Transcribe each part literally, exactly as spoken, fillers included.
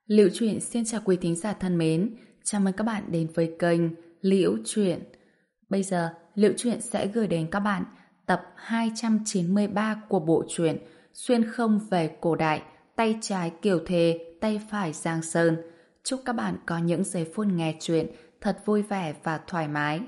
Liễu Chuyện xin chào quý thính giả thân mến, chào mừng các bạn đến với kênh Liễu Chuyện. Bây giờ, Liễu Chuyện sẽ gửi đến các bạn tập hai trăm chín mươi ba của bộ truyện Xuyên không về cổ đại, tay trái Kiều Thề, tay phải Giang Sơn. Chúc các bạn có những giây phút nghe chuyện thật vui vẻ và thoải mái.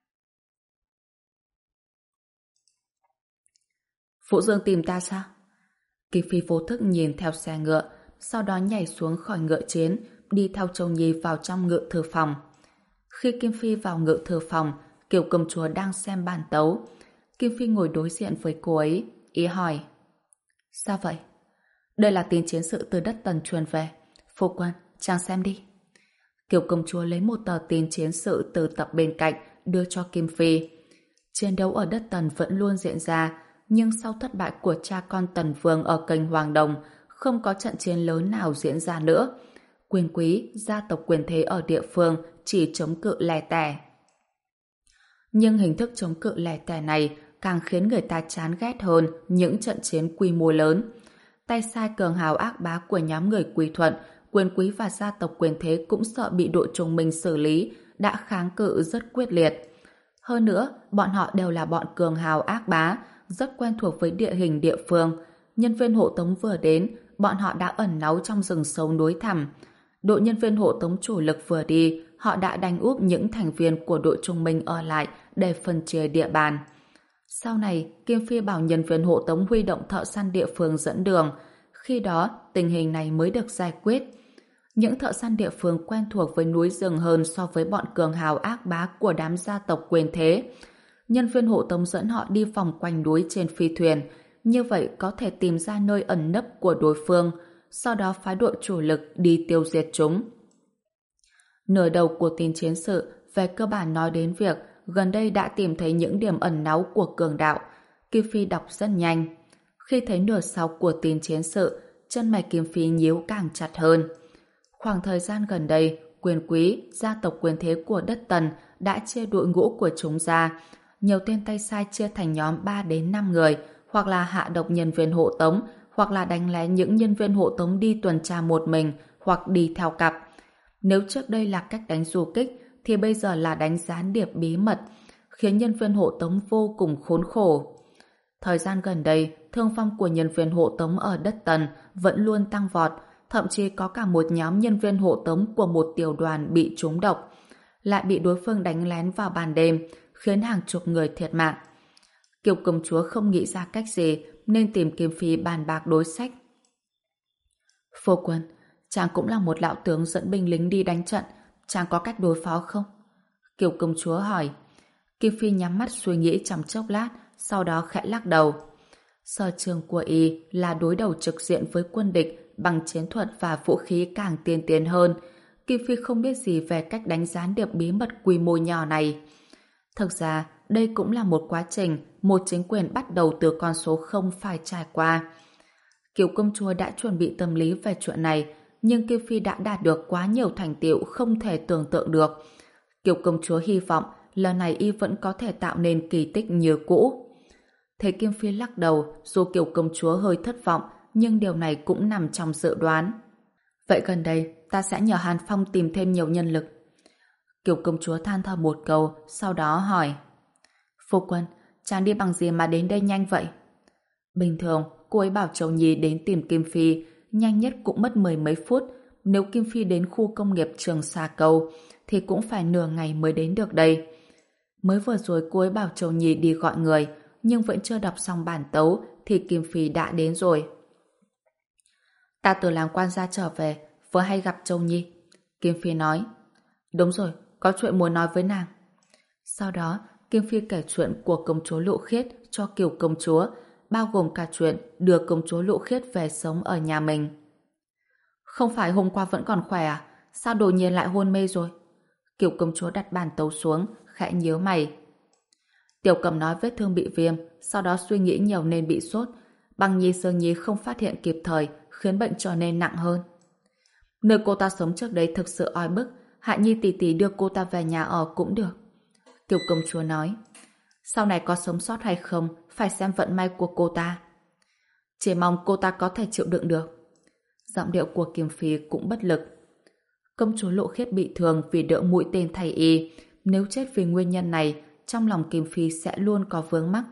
Phụ Dương tìm ta sao? Kỳ Phi vô thức nhìn theo xe ngựa, sau đó nhảy xuống khỏi ngựa chiến, đi theo Châu Nhi vào trong ngự thư phòng. Khi Kim Phi vào ngự thư phòng, Kiều công chúa đang xem bàn tấu. Kim Phi ngồi đối diện với cô ấy, ý hỏi: sao vậy? Đây là tin chiến sự từ đất Tần truyền về. Phu quân, chàng xem đi. Kiều công chúa lấy một tờ tin chiến sự từ tập bên cạnh, đưa cho Kim Phi. Chiến đấu ở đất Tần vẫn luôn diễn ra, nhưng sau thất bại của cha con Tần Vương ở kênh Hoàng Đồng, không có trận chiến lớn nào diễn ra nữa. Quyền quý, gia tộc quyền thế ở địa phương chỉ chống cự lẻ tẻ. Nhưng hình thức chống cự lẻ tẻ này càng khiến người ta chán ghét hơn những trận chiến quy mô lớn. Tay sai cường hào ác bá của nhóm người Quý Thuận, quyền quý và gia tộc quyền thế cũng sợ bị đội Trung Minh xử lý, đã kháng cự rất quyết liệt. Hơn nữa, bọn họ đều là bọn cường hào ác bá, rất quen thuộc với địa hình địa phương. Nhân viên hộ tống vừa đến, bọn họ đã ẩn náu trong rừng sâu núi thẳm. Đội nhân viên hộ tống chủ lực vừa đi, họ đã đánh úp những thành viên của đội Trung Minh ở lại để phân chia địa bàn. Sau này, Kim Phi bảo nhân viên hộ tống huy động thợ săn địa phương dẫn đường. Khi đó, tình hình này mới được giải quyết. Những thợ săn địa phương quen thuộc với núi rừng hơn so với bọn cường hào ác bá của đám gia tộc quyền thế. Nhân viên hộ tống dẫn họ đi vòng quanh núi trên phi thuyền, như vậy có thể tìm ra nơi ẩn nấp của đối phương, sau đó phái đội chủ lực đi tiêu diệt chúng. Nửa đầu của tin chiến sự về cơ bản nói đến việc gần đây đã tìm thấy những điểm ẩn náu của cường đạo. Kim Phi đọc rất nhanh. Khi thấy nửa sau của tin chiến sự, chân mày Kim Phi nhíu càng chặt hơn. Khoảng thời gian gần đây, quyền quý, gia tộc quyền thế của đất Tần đã chia đội ngũ của chúng ra. Nhiều tên tay sai chia thành nhóm ba đến năm người, hoặc là hạ độc nhân viên hộ tống, hoặc là đánh lén những nhân viên hộ tống đi tuần tra một mình, hoặc đi theo cặp. Nếu trước đây là cách đánh du kích, thì bây giờ là đánh gián điệp bí mật, khiến nhân viên hộ tống vô cùng khốn khổ. Thời gian gần đây, thương vong của nhân viên hộ tống ở đất Tần vẫn luôn tăng vọt, thậm chí có cả một nhóm nhân viên hộ tống của một tiểu đoàn bị trúng độc, lại bị đối phương đánh lén vào ban đêm, khiến hàng chục người thiệt mạng. Kiều công chúa không nghĩ ra cách gì nên tìm Kim Phi bàn bạc đối sách. Phu quân, chàng cũng là một lão tướng dẫn binh lính đi đánh trận, chàng có cách đối phó không? Kiều công chúa hỏi. Kim Phi nhắm mắt suy nghĩ trong chốc lát, sau đó khẽ lắc đầu. Sở trường của y là đối đầu trực diện với quân địch bằng chiến thuật và vũ khí càng tiên tiến hơn. Kim Phi không biết gì về cách đánh gián điệp bí mật quy mô nhỏ này. Thực ra, đây cũng là một quá trình một chính quyền bắt đầu từ con số không phải trải qua. Kiều công chúa đã chuẩn bị tâm lý về chuyện này, nhưng Kim Phi đã đạt được quá nhiều thành tựu không thể tưởng tượng được. Kiều công chúa hy vọng lần này y vẫn có thể tạo nên kỳ tích như cũ. Thấy Kim Phi lắc đầu, dù Kiều công chúa hơi thất vọng, nhưng điều này cũng nằm trong dự đoán. Vậy gần đây, ta sẽ nhờ Hàn Phong tìm thêm nhiều nhân lực. Kiều công chúa than thở một câu, sau đó hỏi. Phu quân, chàng đi bằng gì mà đến đây nhanh vậy? Bình thường, cô ấy bảo Châu Nhi đến tìm Kim Phi, nhanh nhất cũng mất mười mấy phút. Nếu Kim Phi đến khu công nghiệp Trường Sa Cầu, thì cũng phải nửa ngày mới đến được đây. Mới vừa rồi cô ấy bảo Châu Nhi đi gọi người, nhưng vẫn chưa đọc xong bản tấu, thì Kim Phi đã đến rồi. Ta từ làm quan gia trở về, vừa hay gặp Châu Nhi. Kim Phi nói. Đúng rồi, có chuyện muốn nói với nàng. Sau đó, Kim Phi kể chuyện của công chúa Lụ Khiết cho Kiều công chúa, bao gồm cả chuyện đưa công chúa Lụ Khiết về sống ở nhà mình. Không phải hôm qua vẫn còn khỏe à? Sao đột nhiên lại hôn mê rồi? Kiều công chúa đặt bàn tấu xuống, khẽ nhíu mày. Tiểu Cầm nói vết thương bị viêm, sau đó suy nghĩ nhiều nên bị sốt. Băng Nhi Sương Nhi không phát hiện kịp thời, khiến bệnh trở nên nặng hơn. Nơi cô ta sống trước đấy thực sự oi bức, Hạ Nhi tỷ tỷ đưa cô ta về nhà ở cũng được. Kiều công chúa nói. Sau này có sống sót hay không, phải xem vận may của cô ta. Chỉ mong cô ta có thể chịu đựng được. Giọng điệu của Kim Phi cũng bất lực. Công chúa Lộ Khiết bị thương vì đỡ mũi tên thầy y. Nếu chết vì nguyên nhân này, trong lòng Kim Phi sẽ luôn có vướng mắc.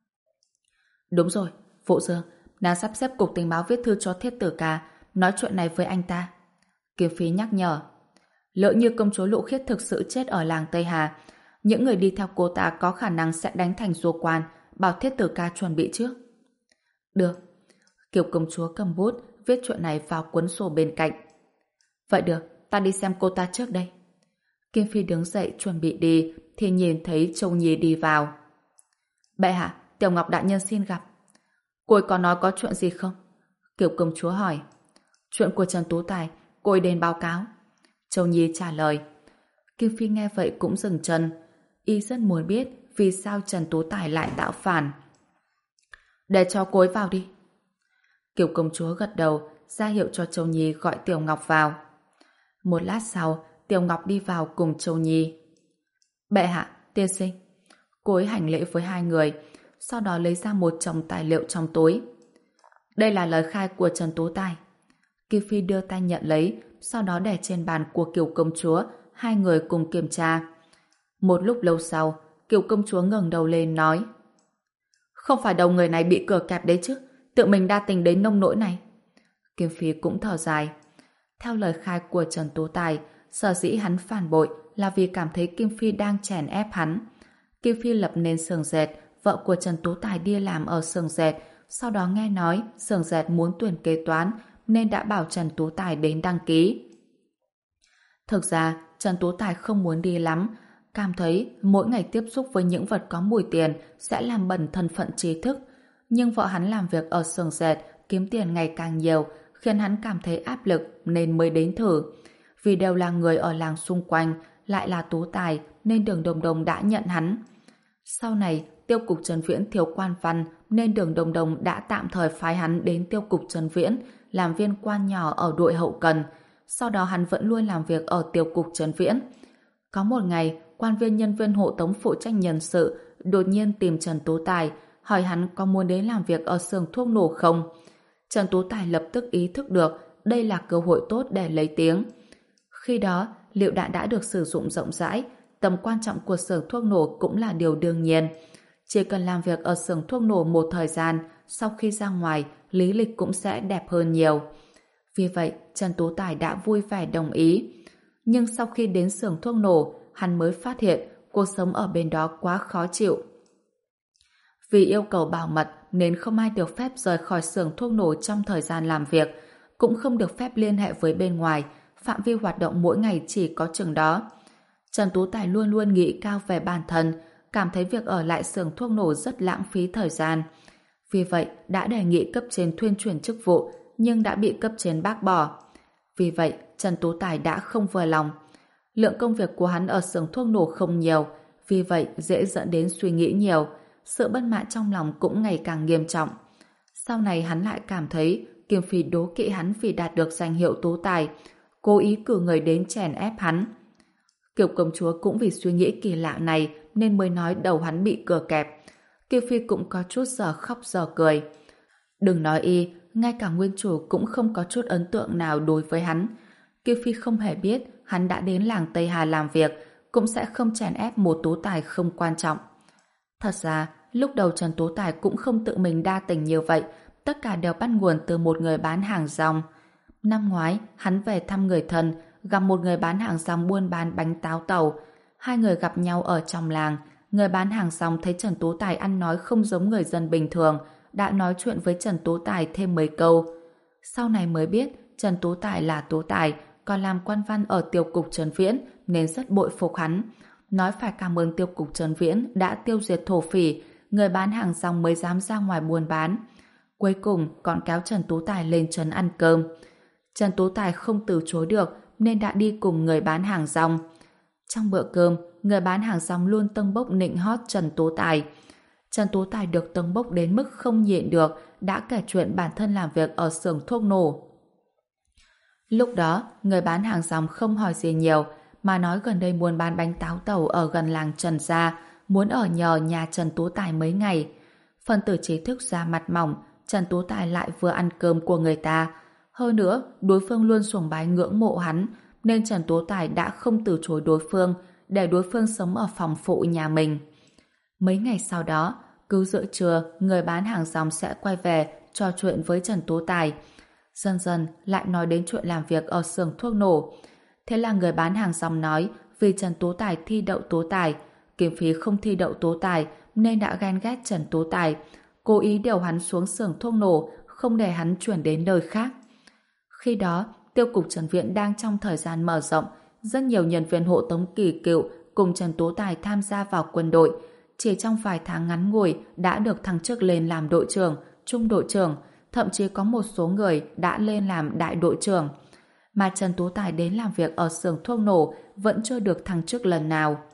Đúng rồi, Vũ Dương, nàng sắp xếp cục tình báo viết thư cho Thiết Tử Ca, nói chuyện này với anh ta. Kim Phi nhắc nhở. Lỡ như công chúa Lộ Khiết thực sự chết ở làng Tây Hà, những người đi theo cô ta có khả năng sẽ đánh thành du quan, bảo Thiết Tử Ca chuẩn bị trước. Được. Kiều công chúa cầm bút, viết chuyện này vào cuốn sổ bên cạnh. Vậy được, ta đi xem cô ta trước đây. Kim Phi đứng dậy chuẩn bị đi, thì nhìn thấy Châu Nhi đi vào. Bệ hạ, Tiểu Ngọc đại nhân xin gặp. Cô ấy có nói có chuyện gì không? Kiều công chúa hỏi. Chuyện của Trần Tú Tài, cô ấy đến báo cáo. Châu Nhi trả lời. Kim Phi nghe vậy cũng dừng chân. Y rất muốn biết vì sao Trần Tú Tài lại tạo phản. Để cho cô ấy vào đi. Kiều công chúa gật đầu, ra hiệu cho Châu Nhi gọi Tiểu Ngọc vào. Một lát sau, Tiểu Ngọc đi vào cùng Châu Nhi. Bệ hạ, tiên sinh. Cô ấy hành lễ với hai người, sau đó lấy ra một chồng tài liệu trong túi. Đây là lời khai của Trần Tú Tài. Kim Phi đưa tay nhận lấy, sau đó để trên bàn của Kiều công chúa, hai người cùng kiểm tra. Một lúc lâu sau, Kiều công chúa ngẩng đầu lên nói: Không phải đầu người này bị cửa kẹp đấy chứ, tự mình đa tình đến nông nỗi này. Kim Phi cũng thở dài. Theo lời khai của Trần Tú Tài, sở dĩ hắn phản bội là vì cảm thấy Kim Phi đang chèn ép hắn. Kim Phi lập nên xưởng dệt, vợ của Trần Tú Tài đi làm ở xưởng dệt, sau đó nghe nói xưởng dệt muốn tuyển kế toán nên đã bảo Trần Tú Tài đến đăng ký. Thực ra, Trần Tú Tài không muốn đi lắm, cảm thấy mỗi ngày tiếp xúc với những vật có mùi tiền sẽ làm bẩn thân phận trí thức. Nhưng vợ hắn làm việc ở xưởng dệt, kiếm tiền ngày càng nhiều, khiến hắn cảm thấy áp lực nên mới đến thử. Vì đều là người ở làng xung quanh, lại là Tú Tài nên Đường Đồng Đồng đã nhận hắn. Sau này, Tiêu cục Trần Viễn thiếu quan văn nên Đường Đồng Đồng đã tạm thời phái hắn đến Tiêu cục Trần Viễn làm viên quan nhỏ ở đội hậu cần. Sau đó hắn vẫn luôn làm việc ở Tiêu cục Trần Viễn. Có một ngày, quan viên nhân viên hộ tống phụ trách nhân sự đột nhiên tìm Trần Tú Tài, hỏi hắn có muốn đến làm việc ở xưởng thuốc nổ không. Trần Tú Tài lập tức ý thức được đây là cơ hội tốt để lấy tiếng. Khi đó, lựu đạn đã được sử dụng rộng rãi, tầm quan trọng của xưởng thuốc nổ cũng là điều đương nhiên. Chỉ cần làm việc ở xưởng thuốc nổ một thời gian, sau khi ra ngoài, lý lịch cũng sẽ đẹp hơn nhiều. Vì vậy, Trần Tú Tài đã vui vẻ đồng ý. Nhưng sau khi đến xưởng thuốc nổ, hắn mới phát hiện cuộc sống ở bên đó quá khó chịu. Vì yêu cầu bảo mật nên không ai được phép rời khỏi xưởng thuốc nổ trong thời gian làm việc, cũng không được phép liên hệ với bên ngoài, phạm vi hoạt động mỗi ngày chỉ có chừng đó. Trần Tú Tài luôn luôn nghĩ cao về bản thân, cảm thấy việc ở lại xưởng thuốc nổ rất lãng phí thời gian. Vì vậy, đã đề nghị cấp trên thuyên chuyển chức vụ, nhưng đã bị cấp trên bác bỏ. Vì vậy, Trần Tú Tài đã không vừa lòng. Lượng công việc của hắn ở xưởng thuốc nổ không nhiều, vì vậy dễ dẫn đến suy nghĩ nhiều. Sự bất mãn trong lòng cũng ngày càng nghiêm trọng. Sau này hắn lại cảm thấy Kim Phi đố kỵ hắn vì đạt được danh hiệu Tú Tài, cố ý cử người đến chèn ép hắn. Kiều công chúa cũng vì suy nghĩ kỳ lạ này nên mới nói đầu hắn bị cửa kẹp. Kiều Phi cũng có chút giờ khóc giờ cười. Đừng nói y, ngay cả nguyên chủ cũng không có chút ấn tượng nào đối với hắn. Kiều Phi không hề biết hắn đã đến làng Tây Hà làm việc, cũng sẽ không chèn ép một Tú Tài không quan trọng. Thật ra, lúc đầu Trần Tú Tài cũng không tự mình đa tình như vậy, tất cả đều bắt nguồn từ một người bán hàng rong. Năm ngoái, hắn về thăm người thân, gặp một người bán hàng rong buôn bán bánh táo tàu. Hai người gặp nhau ở trong làng, người bán hàng rong thấy Trần Tú Tài ăn nói không giống người dân bình thường, đã nói chuyện với Trần Tú Tài thêm mấy câu. Sau này mới biết Trần Tú Tài là Tú Tài, còn làm quan văn ở Tiêu cục Trần Viễn nên rất bội phục hắn. Nói phải cảm ơn Tiêu cục Trần Viễn đã tiêu diệt thổ phỉ, người bán hàng rong mới dám ra ngoài buôn bán. Cuối cùng còn kéo Trần Tú Tài lên trấn ăn cơm. Trần Tú Tài không từ chối được nên đã đi cùng người bán hàng rong. Trong bữa cơm, người bán hàng rong luôn tâng bốc nịnh hót Trần Tú Tài. Trần Tú Tài được tâng bốc đến mức không nhịn được, đã kể chuyện bản thân làm việc ở xưởng thuốc nổ. Lúc đó, người bán hàng rong không hỏi gì nhiều, mà nói gần đây muốn bán bánh táo tàu ở gần làng Trần gia, muốn ở nhờ nhà Trần Tú Tài mấy ngày. Phần tử trí thức ra mặt mỏng, Trần Tú Tài lại vừa ăn cơm của người ta. Hơn nữa, đối phương luôn sùng bái ngưỡng mộ hắn, nên Trần Tố Tài đã không từ chối đối phương, để đối phương sống ở phòng phụ nhà mình. Mấy ngày sau đó, cứ giữa trưa, người bán hàng rong sẽ quay về trò chuyện với Trần Tố Tài. Dần dần lại nói đến chuyện làm việc ở xưởng thuốc nổ. Thế là người bán hàng rong nói vì Trần Tố Tài thi đậu tố tài, Kim Phi không thi đậu tố tài nên đã ghen ghét Trần Tố Tài, cố ý điều hắn xuống xưởng thuốc nổ, không để hắn chuyển đến nơi khác. Khi đó, tiêu cục Trần Viện đang trong thời gian mở rộng, rất nhiều nhân viên hộ tống kỳ cựu cùng Trần Tố Tài tham gia vào quân đội. Chỉ trong vài tháng ngắn ngủi đã được thăng chức lên làm đội trưởng, trung đội trưởng, thậm chí có một số người đã lên làm đại đội trưởng. Mà Trần Tố Tài đến làm việc ở xưởng thuốc nổ vẫn chưa được thăng chức lần nào.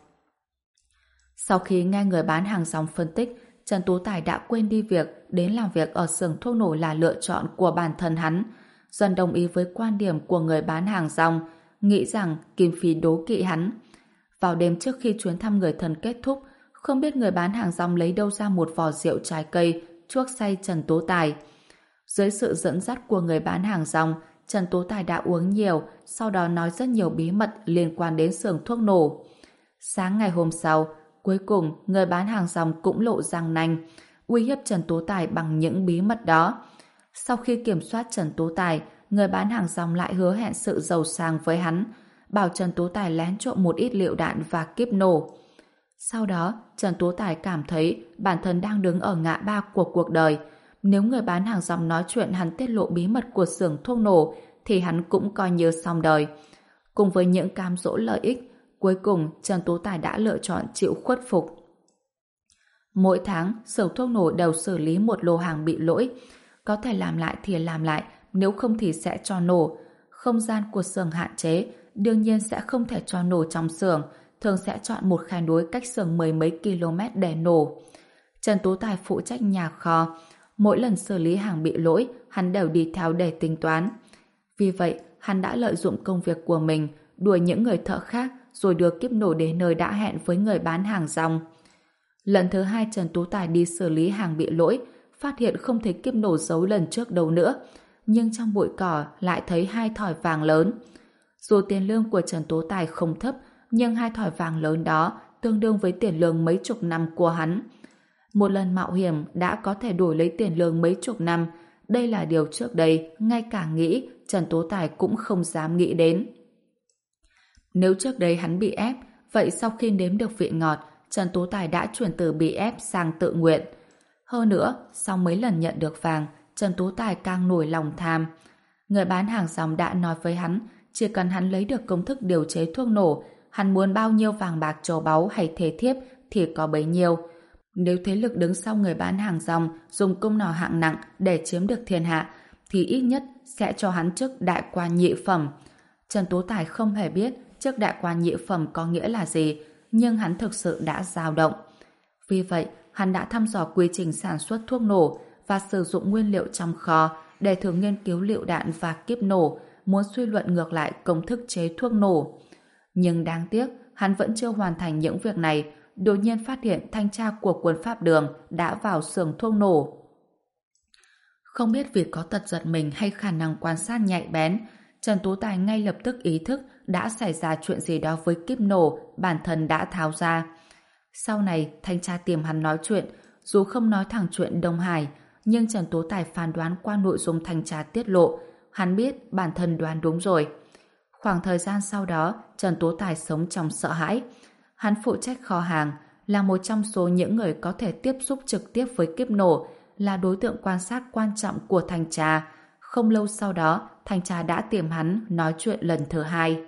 Sau khi nghe người bán hàng rong phân tích, Trần Tố Tài đã quên đi việc đến làm việc ở xưởng thuốc nổ là lựa chọn của bản thân hắn, dần đồng ý với quan điểm của người bán hàng rong, nghĩ rằng Kim Phi đố kỵ hắn. Vào đêm trước khi chuyến thăm người thân kết thúc, không biết người bán hàng rong lấy đâu ra một vò rượu trái cây chuốc say Trần Tố Tài. Dưới sự dẫn dắt của người bán hàng rong, Trần Tố Tài đã uống nhiều, sau đó nói rất nhiều bí mật liên quan đến xưởng thuốc nổ. Sáng ngày hôm sau, cuối cùng người bán hàng rong cũng lộ răng nanh, uy hiếp Trần Tố Tài bằng những bí mật đó. Sau khi kiểm soát Trần Tố Tài, người bán hàng rong lại hứa hẹn sự giàu sang với hắn, bảo Trần Tố Tài lén trộm một ít lựu đạn và kíp nổ. Sau đó, Trần Tố Tài cảm thấy bản thân đang đứng ở ngã ba của cuộc đời. Nếu người bán hàng rong nói chuyện hắn tiết lộ bí mật của xưởng thuốc nổ, thì hắn cũng coi như xong đời. Cùng với những cám dỗ lợi ích, cuối cùng Trần Tố Tài đã lựa chọn chịu khuất phục. Mỗi tháng, xưởng thuốc nổ đều xử lý một lô hàng bị lỗi. Có thể làm lại thì làm lại, nếu không thì sẽ cho nổ. Không gian của xưởng hạn chế, đương nhiên sẽ không thể cho nổ trong xưởng, thường sẽ chọn một khe núi cách xưởng mười mấy km để nổ. Trần Tố Tài phụ trách nhà kho. Mỗi lần xử lý hàng bị lỗi, hắn đều đi theo để tính toán. Vì vậy, hắn đã lợi dụng công việc của mình, đuổi những người thợ khác rồi đưa kíp nổ đến nơi đã hẹn với người bán hàng rong. Lần thứ hai Trần Tú Tài đi xử lý hàng bị lỗi, phát hiện không thấy kíp nổ giấu lần trước đâu nữa, nhưng trong bụi cỏ lại thấy hai thỏi vàng lớn. Dù tiền lương của Trần Tú Tài không thấp, nhưng hai thỏi vàng lớn đó tương đương với tiền lương mấy chục năm của hắn. Một lần mạo hiểm đã có thể đổi lấy tiền lương mấy chục năm, đây là điều trước đây ngay cả nghĩ Trần Tố Tài cũng không dám nghĩ đến. Nếu trước đây hắn bị ép, vậy sau khi nếm được vị ngọt, Trần Tố Tài đã chuyển từ bị ép sang tự nguyện. Hơn nữa, sau mấy lần nhận được vàng, Trần Tố Tài càng nổi lòng tham. Người bán hàng rong đã nói với hắn, chỉ cần hắn lấy được công thức điều chế thuốc nổ, hắn muốn bao nhiêu vàng bạc châu báu hay thế thiếp thì có bấy nhiêu. Nếu thế lực đứng sau người bán hàng rong dùng công nỏ hạng nặng để chiếm được thiên hạ, thì ít nhất sẽ cho hắn chức đại quan nhị phẩm. Trần Tố Tài không hề biết chức đại quan nhị phẩm có nghĩa là gì, nhưng hắn thực sự đã dao động. Vì vậy, hắn đã thăm dò quy trình sản xuất thuốc nổ và sử dụng nguyên liệu trong kho để thử nghiên cứu lựu đạn và kíp nổ, muốn suy luận ngược lại công thức chế thuốc nổ. Nhưng đáng tiếc, hắn vẫn chưa hoàn thành những việc này, đột nhiên phát hiện thanh tra của quân Pháp Đường đã vào xưởng thuốc nổ. Không biết vì có tật giật mình hay khả năng quan sát nhạy bén, Trần Tú Tài ngay lập tức ý thức đã xảy ra chuyện gì đó với kíp nổ bản thân đã tháo ra. Sau này, thanh tra tìm hắn nói chuyện, dù không nói thẳng chuyện Đông Hải, nhưng Trần Tú Tài phán đoán qua nội dung thanh tra tiết lộ, hắn biết bản thân đoán đúng rồi. Khoảng thời gian sau đó, Trần Tú Tài sống trong sợ hãi. Hắn phụ trách kho hàng, là một trong số những người có thể tiếp xúc trực tiếp với kíp nổ, là đối tượng quan sát quan trọng của thanh tra. Không lâu sau đó, thanh tra đã tìm hắn nói chuyện lần thứ hai.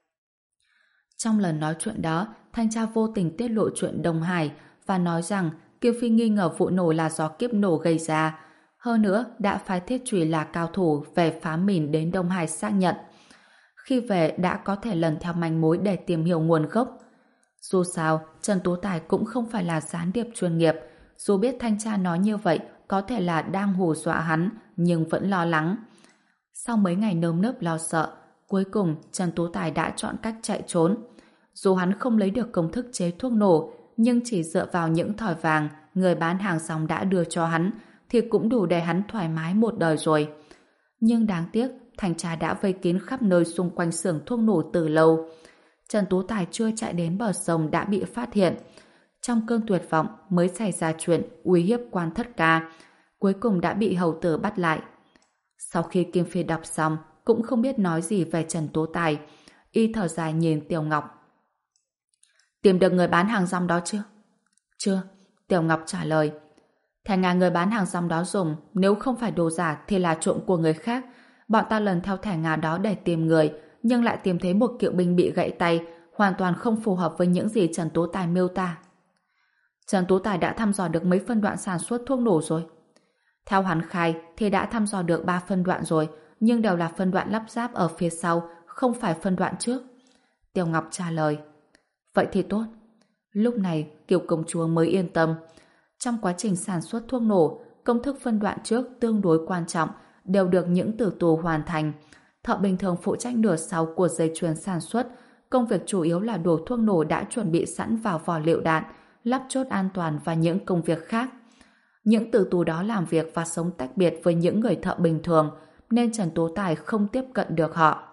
Trong lần nói chuyện đó, thanh tra vô tình tiết lộ chuyện Đông Hải và nói rằng Kiều Phi nghi ngờ vụ nổ là do kíp nổ gây ra. Hơn nữa, đã phái Thiết Chùy là cao thủ về phá mìn đến Đông Hải xác nhận. Khi về đã có thể lần theo manh mối để tìm hiểu nguồn gốc. Dù sao, Trần Tú Tài cũng không phải là gián điệp chuyên nghiệp. Dù biết thanh tra nói như vậy có thể là đang hù dọa hắn, nhưng vẫn lo lắng. Sau mấy ngày nơm nớp lo sợ, cuối cùng Trần Tú Tài đã chọn cách chạy trốn. Dù hắn không lấy được công thức chế thuốc nổ, nhưng chỉ dựa vào những thỏi vàng người bán hàng rong đã đưa cho hắn thì cũng đủ để hắn thoải mái một đời rồi. Nhưng đáng tiếc, thanh tra đã vây kín khắp nơi xung quanh xưởng thuốc nổ từ lâu. Trần Tú Tài chưa chạy đến bờ sông đã bị phát hiện. Trong cơn tuyệt vọng mới xảy ra chuyện uy hiếp Quan Thất Ca, cuối cùng đã bị hầu tử bắt lại. Sau khi Kim Phi đọc xong, cũng không biết nói gì về Trần Tú Tài. Y thở dài nhìn Tiểu Ngọc. Tìm được người bán hàng rong đó chưa? Chưa, Tiểu Ngọc trả lời. Thẻ ngà người bán hàng rong đó dùng, nếu không phải đồ giả thì là trộm của người khác. Bọn ta lần theo thẻ ngà đó để tìm người, nhưng lại tìm thấy một kỵ binh bị gãy tay, hoàn toàn không phù hợp với những gì Trần Tú Tài miêu tả. Trần Tú Tài đã thăm dò được mấy phân đoạn sản xuất thuốc nổ rồi. Theo hắn khai thì đã thăm dò được ba phân đoạn rồi, nhưng đều là phân đoạn lắp ráp ở phía sau, không phải phân đoạn trước. Tiểu Ngọc trả lời. Vậy thì tốt. Lúc này Kiều công chúa mới yên tâm. Trong quá trình sản xuất thuốc nổ, công thức phân đoạn trước tương đối quan trọng, đều được những tử tù hoàn thành. Thợ bình thường phụ trách nửa sau của dây chuyền sản xuất, công việc chủ yếu là đổ thuốc nổ đã chuẩn bị sẵn vào vỏ lựu đạn, lắp chốt an toàn và những công việc khác. Những tử tù đó làm việc và sống tách biệt với những người thợ bình thường, nên Trần Tú Tài không tiếp cận được họ.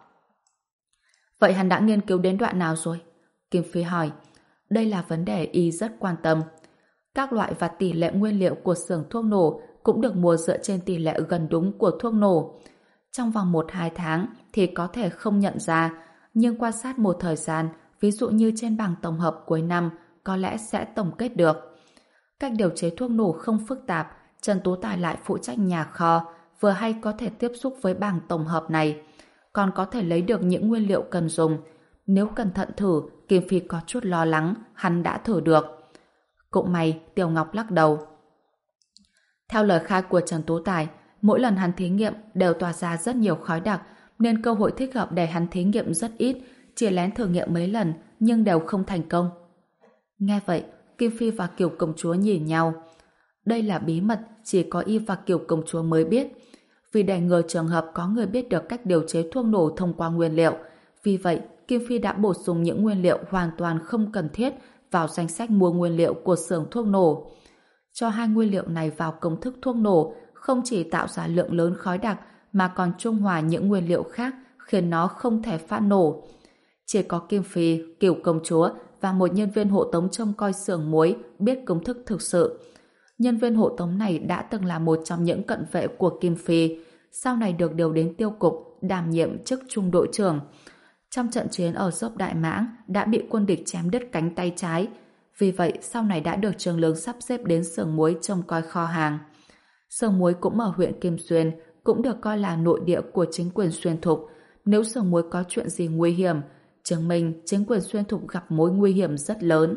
Vậy hắn đã nghiên cứu đến đoạn nào rồi? Kim Phi hỏi. Đây là vấn đề y rất quan tâm. Các loại và tỷ lệ nguyên liệu của xưởng thuốc nổ cũng được mua dựa trên tỷ lệ gần đúng của thuốc nổ. Trong vòng một hai tháng thì có thể không nhận ra, nhưng quan sát một thời gian, ví dụ như trên bảng tổng hợp cuối năm, có lẽ sẽ tổng kết được. Cách điều chế thuốc nổ không phức tạp, Trần Tú Tài lại phụ trách nhà kho, vừa hay có thể tiếp xúc với bảng tổng hợp này, còn có thể lấy được những nguyên liệu cần dùng. Nếu cẩn thận thử, Kim Phi có chút lo lắng, hắn đã thử được. Cũng may, Tiểu Ngọc lắc đầu. Theo lời khai của Trần Tú Tài, mỗi lần hắn thí nghiệm đều tỏa ra rất nhiều khói đặc, nên cơ hội thích hợp để hắn thí nghiệm rất ít, chỉ lén thử nghiệm mấy lần, nhưng đều không thành công. Nghe vậy, Kim Phi và Kiều công chúa nhìn nhau. Đây là bí mật chỉ có y và Kiều công chúa mới biết. Vì để ngừa trường hợp có người biết được cách điều chế thuốc nổ thông qua nguyên liệu, vì vậy Kim Phi đã bổ sung những nguyên liệu hoàn toàn không cần thiết vào danh sách mua nguyên liệu của xưởng thuốc nổ. Cho hai nguyên liệu này vào công thức thuốc nổ không chỉ tạo ra lượng lớn khói đặc mà còn trung hòa những nguyên liệu khác khiến nó không thể phát nổ. Chỉ có Kim Phi, Kiều công chúa và một nhân viên hộ tống trông coi xưởng muối biết công thức thực sự. Nhân viên hộ tống này đã từng là một trong những cận vệ của Kim Phi, sau này được điều đến tiêu cục đảm nhiệm chức trung đội trưởng. Trong trận chiến ở dốc Đại Mãng đã bị quân địch chém đứt cánh tay trái, vì vậy sau này đã được Trương Lương sắp xếp đến xưởng muối trông coi kho hàng. Xưởng muối cũng ở huyện Kim Xuyên, cũng được coi là nội địa của chính quyền Xuyên Thục. Nếu xưởng muối có chuyện gì nguy hiểm, chứng minh chính quyền Xuyên Thục gặp mối nguy hiểm rất lớn.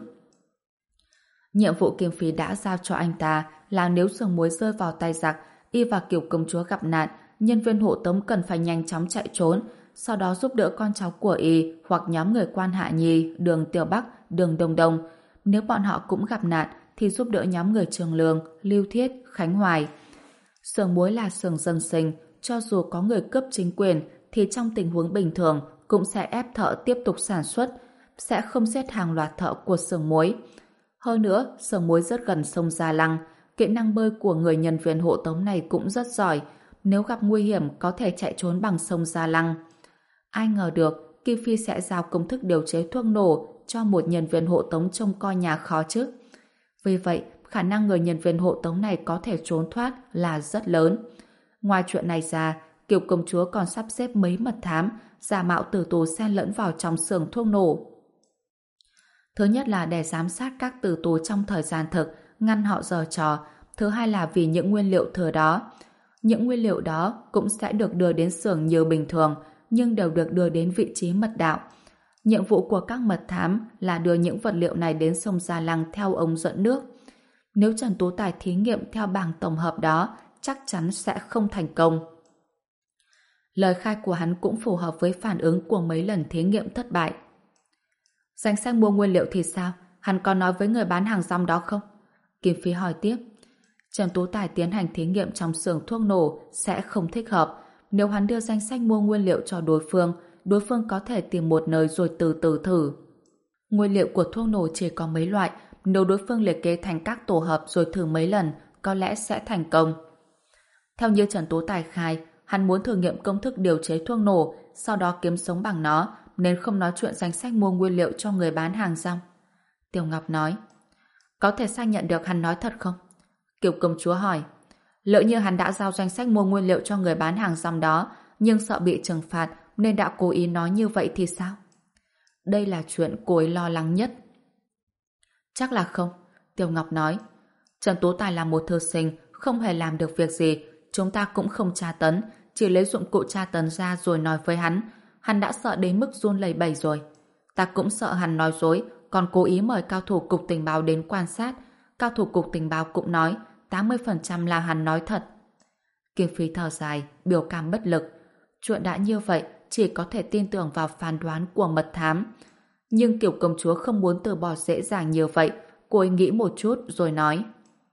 Nhiệm vụ Kim Phi đã giao cho anh ta là nếu xưởng muối rơi vào tay giặc, y và Kiều công chúa gặp nạn, nhân viên hộ tống cần phải nhanh chóng chạy trốn, sau đó giúp đỡ con cháu của y hoặc nhóm người quan Hạ Nhi, đường Tiểu Bắc, đường Đông Đông. Nếu bọn họ cũng gặp nạn thì giúp đỡ nhóm người Trường Lương, Lưu Thiết, Khánh Hoài. Xưởng muối là xưởng dân sinh, cho dù có người cướp chính quyền thì trong tình huống bình thường cũng sẽ ép thợ tiếp tục sản xuất, sẽ không giết hàng loạt thợ của xưởng muối. Hơn nữa, xưởng muối rất gần sông Gia Lăng, kỹ năng bơi của người nhân viên hộ tống này cũng rất giỏi, nếu gặp nguy hiểm có thể chạy trốn bằng sông Gia Lăng. Ai ngờ được Kim Phi sẽ giao công thức điều chế thuốc nổ cho một nhân viên hộ tống trông coi nhà kho chứ. Vì vậy, khả năng người nhân viên hộ tống này có thể trốn thoát là rất lớn. Ngoài chuyện này ra, Kiều công chúa còn sắp xếp mấy mật thám giả mạo tử tù xen lẫn vào trong xưởng thuốc nổ. Thứ nhất là để giám sát các tử tù trong thời gian thực, ngăn họ giở trò. Thứ hai là vì những nguyên liệu thừa đó. Những nguyên liệu đó cũng sẽ được đưa đến xưởng như bình thường, nhưng đều được đưa đến vị trí mật đạo. Nhiệm vụ của các mật thám là đưa những vật liệu này đến sông Gia Lăng theo ống dẫn nước. Nếu Trần Tú Tài thí nghiệm theo bảng tổng hợp đó, chắc chắn sẽ không thành công. Lời khai của hắn cũng phù hợp với phản ứng của mấy lần thí nghiệm thất bại. Danh sách mua nguyên liệu thì sao? Hắn có nói với người bán hàng rong đó không? Kim Phi hỏi tiếp. Trần Tú Tài tiến hành thí nghiệm trong xưởng thuốc nổ sẽ không thích hợp. Nếu hắn đưa danh sách mua nguyên liệu cho đối phương, đối phương có thể tìm một nơi rồi từ từ thử. Nguyên liệu của thuốc nổ chỉ có mấy loại, nếu đối phương liệt kê thành các tổ hợp rồi thử mấy lần, có lẽ sẽ thành công. Theo như Trần Tú Tài khai, hắn muốn thử nghiệm công thức điều chế thuốc nổ, sau đó kiếm sống bằng nó, nên không nói chuyện danh sách mua nguyên liệu cho người bán hàng rong. Tiểu Ngọc nói, có thể xác nhận được hắn nói thật không? Kiều công chúa hỏi, lỡ như hắn đã giao danh sách mua nguyên liệu cho người bán hàng rong đó, nhưng sợ bị trừng phạt nên đã cố ý nói như vậy thì sao? Đây là chuyện cô ấy lo lắng nhất. Chắc là không, Tiểu Ngọc nói. Trần Tú Tài là một thư sinh, không hề làm được việc gì, chúng ta cũng không tra tấn, chỉ lấy dụng cụ tra tấn ra rồi nói với hắn. Hắn đã sợ đến mức run lẩy bẩy rồi. Ta cũng sợ hắn nói dối, còn cố ý mời cao thủ cục tình báo đến quan sát. Cao thủ cục tình báo cũng nói tám mươi phần trăm là hắn nói thật. Kim Phi thở dài, biểu cảm bất lực. Chuyện đã như vậy, chỉ có thể tin tưởng vào phán đoán của mật thám. Nhưng Kiều công chúa không muốn từ bỏ dễ dàng như vậy. Cô ấy nghĩ một chút rồi nói,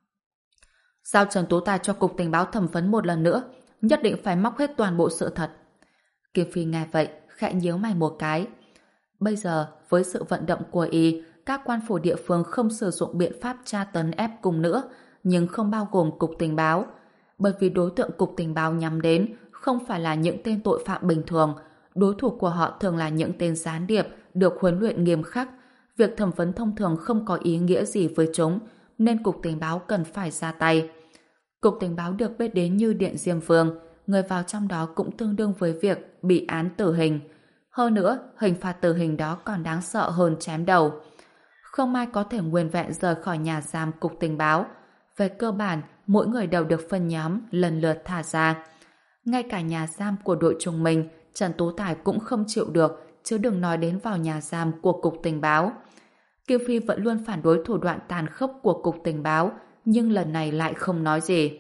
giao Trần Tú Tài cho cục tình báo thẩm vấn một lần nữa, nhất định phải móc hết toàn bộ sự thật. Kim Phi nghe vậy, khẽ nhíu mày một cái. Bây giờ, với sự vận động của y, các quan phủ địa phương không sử dụng biện pháp tra tấn ép cùng nữa, nhưng không bao gồm cục tình báo. Bởi vì đối tượng cục tình báo nhắm đến không phải là những tên tội phạm bình thường, đối thủ của họ thường là những tên gián điệp được huấn luyện nghiêm khắc. Việc thẩm vấn thông thường không có ý nghĩa gì với chúng, nên cục tình báo cần phải ra tay. Cục tình báo được biết đến như Điện Diêm Vương, người vào trong đó cũng tương đương với việc bị án tử hình. Hơn nữa, hình phạt tử hình đó còn đáng sợ hơn chém đầu. Không ai có thể nguyên vẹn rời khỏi nhà giam cục tình báo. Về cơ bản, mỗi người đều được phân nhóm lần lượt thả ra. Ngay cả nhà giam của đội trùng mình, Trần Tú Tài cũng không chịu được, chứ đừng nói đến vào nhà giam của cục tình báo. Kiều Phi vẫn luôn phản đối thủ đoạn tàn khốc của cục tình báo, nhưng lần này lại không nói gì.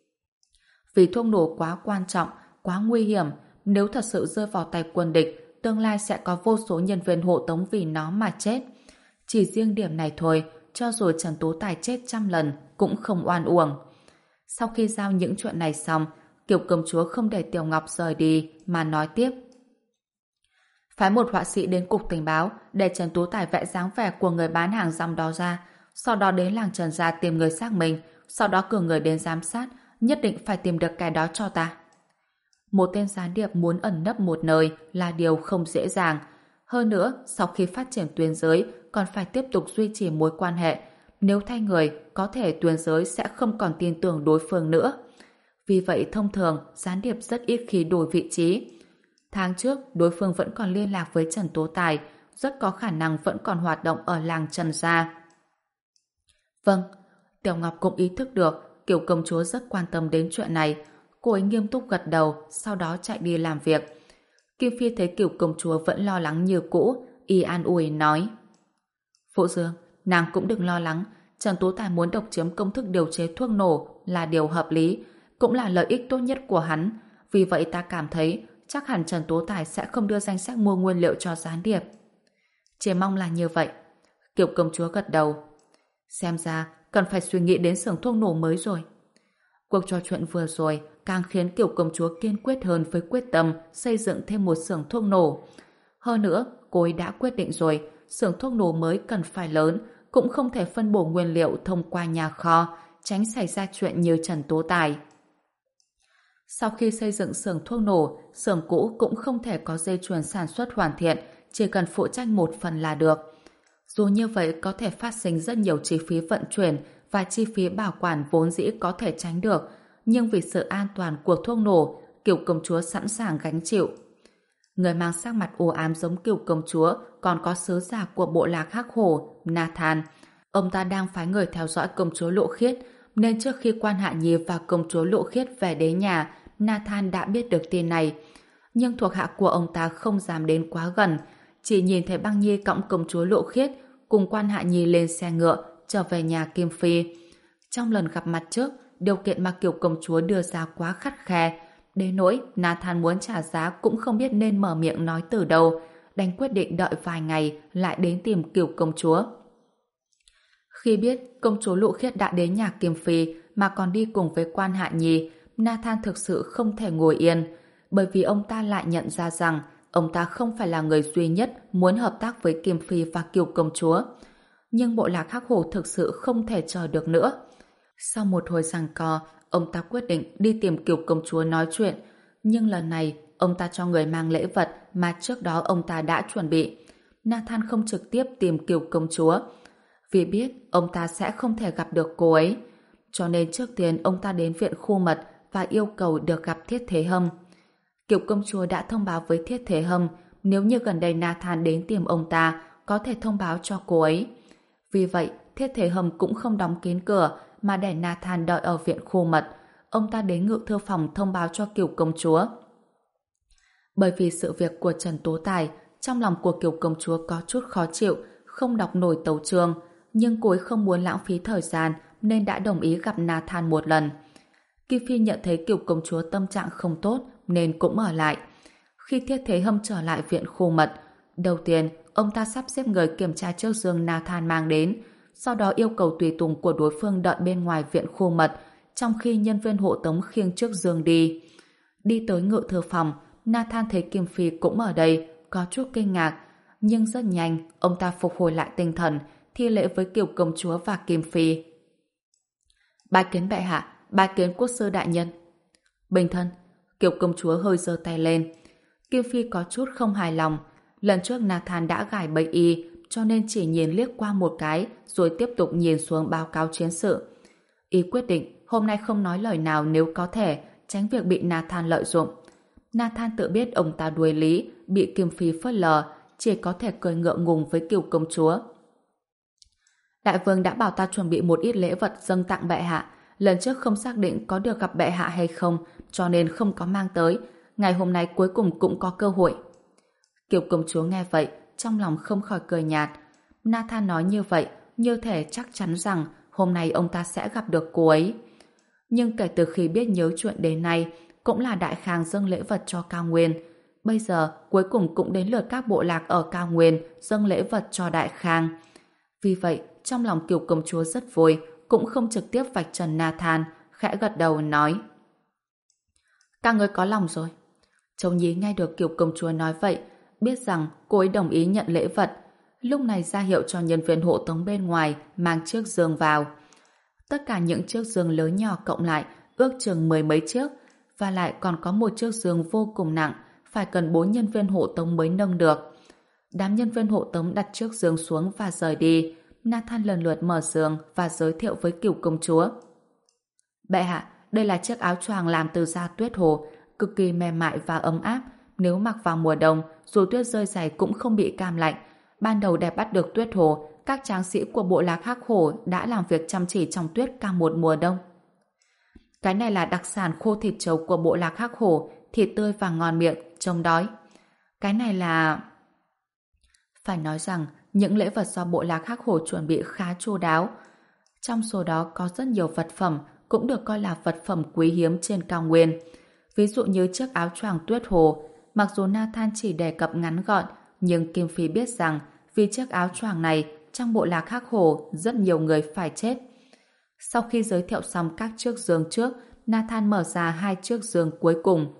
Vì thuốc nổ quá quan trọng, quá nguy hiểm, nếu thật sự rơi vào tay quân địch, tương lai sẽ có vô số nhân viên hộ tống vì nó mà chết. Chỉ riêng điểm này thôi, cho dù Trần Tú Tài chết trăm lần, cũng không oan uổng. Sau khi giao những chuyện này xong, Kiều công chúa không để Tiểu Ngọc rời đi, mà nói tiếp. Phái một họa sĩ đến cục tình báo để Trần Tú Tài vẽ dáng vẻ của người bán hàng rong đó ra, sau đó đến làng Trần gia tìm người xác minh, sau đó cử người đến giám sát, nhất định phải tìm được cái đó cho ta. Một tên gián điệp muốn ẩn nấp một nơi là điều không dễ dàng. Hơn nữa, sau khi phát triển tuyến giới, còn phải tiếp tục duy trì mối quan hệ. Nếu thay người, có thể tuyến giới sẽ không còn tin tưởng đối phương nữa. Vì vậy, thông thường, gián điệp rất ít khi đổi vị trí. Tháng trước, đối phương vẫn còn liên lạc với Trần Tố Tài, rất có khả năng vẫn còn hoạt động ở làng Trần gia. Vâng, Tiểu Ngọc cũng ý thức được Kiều công chúa rất quan tâm đến chuyện này. Cô ấy nghiêm túc gật đầu, sau đó chạy đi làm việc. Kim Phi thấy Kiều công chúa vẫn lo lắng như cũ, y an ủi nói: Phụ Dương, nàng cũng đừng lo lắng, Trần Tú Tài muốn độc chiếm công thức điều chế thuốc nổ là điều hợp lý, cũng là lợi ích tốt nhất của hắn. Vì vậy ta cảm thấy chắc hẳn Trần Tú Tài sẽ không đưa danh sách mua nguyên liệu cho gián điệp. Chỉ mong là như vậy. Kiều công chúa gật đầu. Xem ra cần phải suy nghĩ đến xưởng thuốc nổ mới rồi. Cuộc trò chuyện vừa rồi càng khiến Kiều công chúa kiên quyết hơn với quyết tâm xây dựng thêm một xưởng thuốc nổ. Hơn nữa, cô ấy đã quyết định rồi, xưởng thuốc nổ mới cần phải lớn, cũng không thể phân bổ nguyên liệu thông qua nhà kho, tránh xảy ra chuyện như Trần Tú Tài. Sau khi xây dựng xưởng thuốc nổ, xưởng cũ cũng không thể có dây chuyền sản xuất hoàn thiện, chỉ cần phụ trách một phần là được. Dù như vậy có thể phát sinh rất nhiều chi phí vận chuyển và chi phí bảo quản vốn dĩ có thể tránh được, nhưng vì sự an toàn của thuốc nổ, Kiều công chúa sẵn sàng gánh chịu. Người mang sắc mặt u ám giống Kiều công chúa còn có sứ giả của bộ lạc Hắc Hổ, Nathan. Ông ta đang phái người theo dõi công chúa Lộ Khiết, nên trước khi Quan Hạ Nhi và công chúa Lộ Khiết về đến nhà, Nathan đã biết được tin này. Nhưng thuộc hạ của ông ta không dám đến quá gần, chỉ nhìn thấy Băng Nhi cõng công chúa Lộ Khiết cùng Quan Hạ Nhi lên xe ngựa trở về nhà Kim Phi. Trong lần gặp mặt trước, điều kiện mà Kiều công chúa đưa ra quá khắt khe, đến nỗi Nathan muốn trả giá cũng không biết nên mở miệng nói từ đâu, đành quyết định đợi vài ngày lại đến tìm Kiều công chúa. Khi biết công chúa Lộ Khiết đã đến nhà Kim Phi mà còn đi cùng với Quan Hạ Nhi, Nathan thực sự không thể ngồi yên, bởi vì ông ta lại nhận ra rằng ông ta không phải là người duy nhất muốn hợp tác với Kim Phi và Kiều công chúa. Nhưng bộ lạc Hắc Hổ thực sự không thể chờ được nữa. Sau một hồi giằng co, ông ta quyết định đi tìm Kiều công chúa nói chuyện. Nhưng lần này, ông ta cho người mang lễ vật mà trước đó ông ta đã chuẩn bị. Nathan không trực tiếp tìm Kiều công chúa, vì biết ông ta sẽ không thể gặp được cô ấy. Cho nên trước tiên ông ta đến viện khu mật và yêu cầu được gặp Thiết Thế Hâm. Kiều công chúa đã thông báo với Thiết Thế Hâm nếu như gần đây Nathan đến tìm ông ta, có thể thông báo cho cô ấy. Vì vậy, Thiết Thế Hâm cũng không đóng kín cửa mà để Nathan đợi ở viện khu mật. Ông ta đến ngự thư phòng thông báo cho Kiều công chúa. Bởi vì sự việc của Trần Tố Tài, trong lòng của Kiều công chúa có chút khó chịu, không đọc nổi tấu chương, nhưng cô ấy không muốn lãng phí thời gian nên đã đồng ý gặp Nathan một lần. Kim Phi nhận thấy Kiều công chúa tâm trạng không tốt nên cũng ở lại. Khi Thiết Thế Hâm trở lại viện khu mật, đầu tiên ông ta sắp xếp người kiểm tra chiếc giường Nathan mang đến, sau đó yêu cầu tùy tùng của đối phương đợi bên ngoài viện khu mật, trong khi nhân viên hộ tống khiêng chiếc giường đi. Đi tới ngự thư phòng, Nathan thấy Kim Phi cũng ở đây, có chút kinh ngạc, nhưng rất nhanh ông ta phục hồi lại tinh thần, thi lễ với Kiều công chúa và Kim Phi. Bái kiến bệ hạ, bái kiến quốc sư đại nhân. Bình thân. Kiều công chúa hơi giơ tay lên. Kim Phi có chút không hài lòng. Lần trước Nathan đã gài bẫy y, cho nên chỉ nhìn liếc qua một cái, rồi tiếp tục nhìn xuống báo cáo chiến sự. Y quyết định hôm nay không nói lời nào nếu có thể, tránh việc bị Nathan lợi dụng. Nathan tự biết ông ta đuối lý, bị Kim Phi phớt lờ, chỉ có thể cười ngượng ngùng với Kiều công chúa. Đại vương đã bảo ta chuẩn bị một ít lễ vật dâng tặng bệ hạ. Lần trước không xác định có được gặp bệ hạ hay không, cho nên không có mang tới. Ngày hôm nay cuối cùng cũng có cơ hội. Kiều công chúa nghe vậy, trong lòng không khỏi cười nhạt. Nathan nói như vậy, như thể chắc chắn rằng hôm nay ông ta sẽ gặp được cô ấy. Nhưng kể từ khi biết nhớ chuyện đến nay, cũng là Đại Khang dâng lễ vật cho Cao Nguyên. Bây giờ, cuối cùng cũng đến lượt các bộ lạc ở Cao Nguyên dâng lễ vật cho Đại Khang. Vì vậy, trong lòng Kiều công chúa rất vui, cũng không trực tiếp vạch trần Nathan, khẽ gật đầu nói: các người có lòng rồi. Châu Nhí nghe được Kiều công chúa nói vậy, biết rằng cô ấy đồng ý nhận lễ vật, lúc này ra hiệu cho nhân viên hộ tống bên ngoài mang chiếc giường vào. Tất cả những chiếc giường lớn nhỏ cộng lại ước chừng mười mấy chiếc, và lại còn có một chiếc giường vô cùng nặng, phải cần bốn nhân viên hộ tống mới nâng được. Đám nhân viên hộ tống đặt chiếc giường xuống và rời đi. Nathan lần lượt mở giường và giới thiệu với Kiều công chúa. Bệ hạ, đây là chiếc áo choàng làm từ da tuyết hồ, cực kỳ mềm mại và ấm áp. Nếu mặc vào mùa đông, dù tuyết rơi dày cũng không bị cam lạnh. Ban đầu để bắt được tuyết hồ, các tráng sĩ của bộ lạc Hắc Hổ đã làm việc chăm chỉ trong tuyết cả một mùa đông. Cái này là đặc sản khô thịt trâu của bộ lạc Hắc Hổ, thịt tươi và ngon miệng, trông đói. Cái này là... Phải nói rằng, những lễ vật do bộ lạc Hắc Hổ chuẩn bị khá chu đáo. Trong số đó có rất nhiều vật phẩm, cũng được coi là vật phẩm quý hiếm trên cao nguyên. Ví dụ như chiếc áo choàng tuyết hồ, mặc dù Nathan chỉ đề cập ngắn gọn, nhưng Kim Phi biết rằng vì chiếc áo choàng này, trong bộ lạc Hắc Hổ rất nhiều người phải chết. Sau khi giới thiệu xong các chiếc giường trước, Nathan mở ra hai chiếc giường cuối cùng.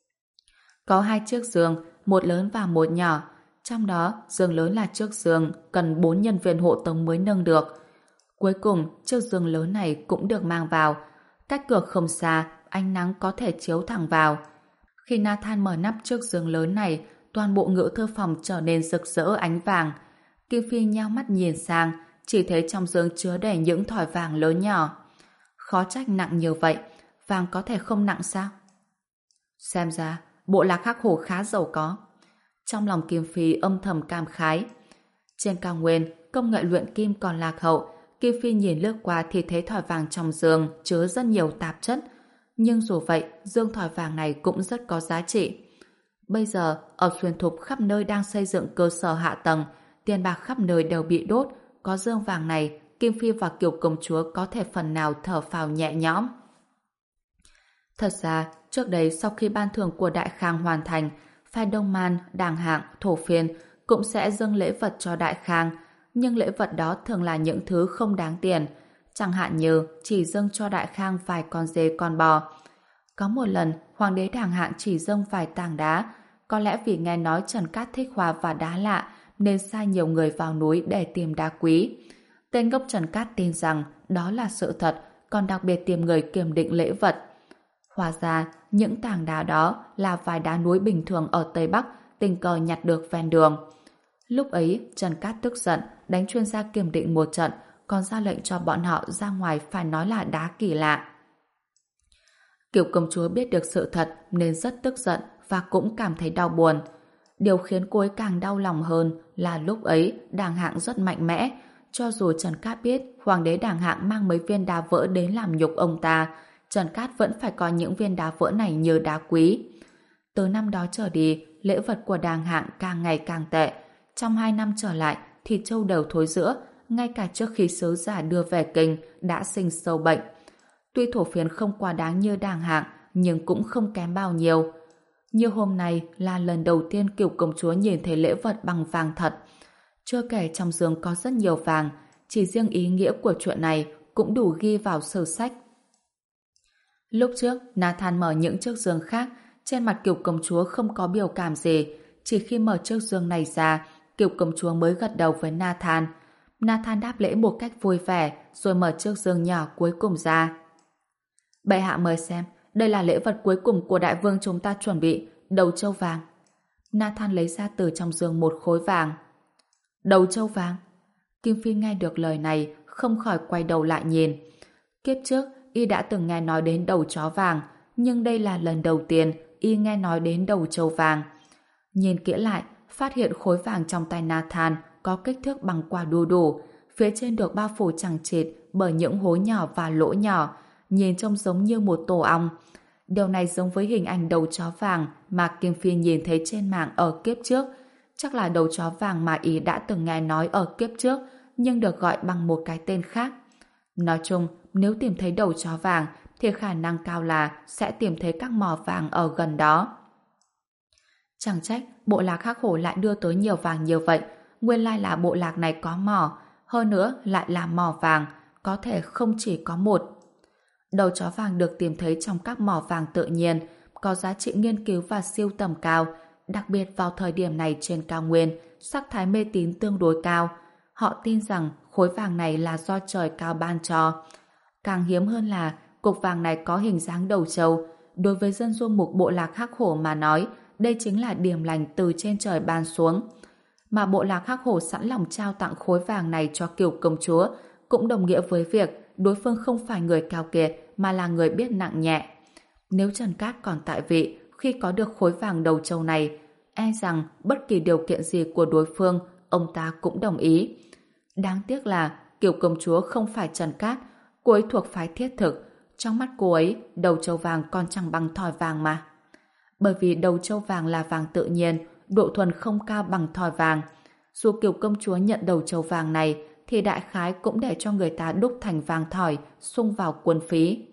Có hai chiếc giường, một lớn và một nhỏ. Trong đó, giường lớn là chiếc giường cần bốn nhân viên hộ tống mới nâng được. Cuối cùng, chiếc giường lớn này cũng được mang vào. Cách cửa không xa, ánh nắng có thể chiếu thẳng vào. Khi Nathan mở nắp chiếc giường lớn này, toàn bộ ngự thư phòng trở nên rực rỡ ánh vàng. Kim Phi nhao mắt nhìn sang, chỉ thấy trong giường chứa đầy những thỏi vàng lớn nhỏ. Khó trách nặng như vậy, vàng có thể không nặng sao? Xem ra, bộ lạc Hắc Hổ khá giàu có. Trong lòng Kim Phi âm thầm cảm khái. Trên cao nguyên, công nghệ luyện kim còn lạc hậu. Kim Phi nhìn lướt qua thì thấy thỏi vàng trong giường chứa rất nhiều tạp chất. Nhưng dù vậy, dương thỏi vàng này cũng rất có giá trị. Bây giờ, ở Xuyên Thục khắp nơi đang xây dựng cơ sở hạ tầng, tiền bạc khắp nơi đều bị đốt. Có dương vàng này, Kim Phi và Kiều công chúa có thể phần nào thở phào nhẹ nhõm. Thật ra, trước đây sau khi ban thưởng của Đại Khang hoàn thành, phái Đông Man, Đàng Hạng, Thổ Phiên cũng sẽ dâng lễ vật cho Đại Khang, nhưng lễ vật đó thường là những thứ không đáng tiền, chẳng hạn như chỉ dâng cho Đại Khang vài con dê con bò. Có một lần, Hoàng đế Đàng Hạng chỉ dâng vài tảng đá, có lẽ vì nghe nói Trần Cát thích hoa và đá lạ nên sai nhiều người vào núi để tìm đá quý. Tên ngốc Trần Cát tin rằng đó là sự thật, còn đặc biệt tìm người kiểm định lễ vật. Hóa ra, những tảng đá đó là vài đá núi bình thường ở Tây Bắc tình cờ nhặt được ven đường. Lúc ấy, Trần Cát tức giận, đánh chuyên gia kiểm định một trận, còn ra lệnh cho bọn họ ra ngoài phải nói là đá kỳ lạ. Kiều công chúa biết được sự thật nên rất tức giận và cũng cảm thấy đau buồn. Điều khiến cô ấy càng đau lòng hơn là lúc ấy Đàng Hạng rất mạnh mẽ. Cho dù Trần Cát biết Hoàng đế Đàng Hạng mang mấy viên đá vỡ đến làm nhục ông ta, Trần Cát vẫn phải coi những viên đá vỡ này như đá quý. Từ năm đó trở đi, lễ vật của Đàng Hạng càng ngày càng tệ. Trong hai năm trở lại, thịt trâu đều thối rữa, ngay cả trước khi sứ giả đưa về kinh đã sinh sâu bệnh. Tuy thổ phiến không quá đáng như Đàng Hạng, nhưng cũng không kém bao nhiêu. Như hôm nay là lần đầu tiên Kiều công chúa nhìn thấy lễ vật bằng vàng thật. Chưa kể trong giường có rất nhiều vàng, chỉ riêng ý nghĩa của chuyện này cũng đủ ghi vào sử sách. Lúc trước, Nathan mở những chiếc giường khác, trên mặt Kiều công chúa không có biểu cảm gì. Chỉ khi mở chiếc giường này ra, Kiều công chúa mới gật đầu với Nathan. Nathan đáp lễ một cách vui vẻ, rồi mở chiếc giường nhỏ cuối cùng ra. Bệ hạ mời xem, đây là lễ vật cuối cùng của đại vương chúng ta chuẩn bị, đầu trâu vàng. Nathan lấy ra từ trong giường một khối vàng. Đầu trâu vàng? Kim Phi nghe được lời này, không khỏi quay đầu lại nhìn. Kiếp trước, y đã từng nghe nói đến đầu chó vàng, nhưng đây là lần đầu tiên y nghe nói đến đầu trâu vàng. Nhìn kỹ lại, phát hiện khối vàng trong tay Nathan có kích thước bằng quả đu đủ, phía trên được bao phủ chằng chịt bởi những hố nhỏ và lỗ nhỏ, nhìn trông giống như một tổ ong. Điều này giống với hình ảnh đầu chó vàng mà Kim Phi nhìn thấy trên mạng ở kiếp trước. Chắc là đầu chó vàng mà ý đã từng nghe nói ở kiếp trước, nhưng được gọi bằng một cái tên khác. Nói chung, nếu tìm thấy đầu chó vàng thì khả năng cao là sẽ tìm thấy các mỏ vàng ở gần đó. Chẳng trách bộ lạc Hắc Hổ lại đưa tới nhiều vàng như vậy. Nguyên lai là bộ lạc này có mỏ, hơn nữa lại là mỏ vàng, có thể không chỉ có một. Đầu chó vàng được tìm thấy trong các mỏ vàng tự nhiên, có giá trị nghiên cứu và siêu tầm cao, đặc biệt vào thời điểm này trên cao nguyên, sắc thái mê tín tương đối cao. Họ tin rằng khối vàng này là do trời cao ban cho. Càng hiếm hơn là cục vàng này có hình dáng đầu trâu. Đối với dân du mục bộ lạc Hắc Hổ mà nói, đây chính là điểm lành từ trên trời ban xuống. Mà bộ lạc Hắc Hổ sẵn lòng trao tặng khối vàng này cho Kiều công chúa, cũng đồng nghĩa với việc đối phương không phải người cao kiệt mà là người biết nặng nhẹ. Nếu Trần Cát còn tại vị khi có được khối vàng đầu trâu này, e rằng bất kỳ điều kiện gì của đối phương, ông ta cũng đồng ý. Đáng tiếc là Kiều công chúa không phải Trần Cát, cô ấy thuộc phái thiết thực. Trong mắt cô ấy, đầu trâu vàng còn chẳng bằng thỏi vàng mà. Bởi vì đầu trâu vàng là vàng tự nhiên, độ thuần không cao bằng thỏi vàng. Dù Kiều công chúa nhận đầu trâu vàng này, thì đại khái cũng để cho người ta đúc thành vàng thỏi, xung vào quân phí.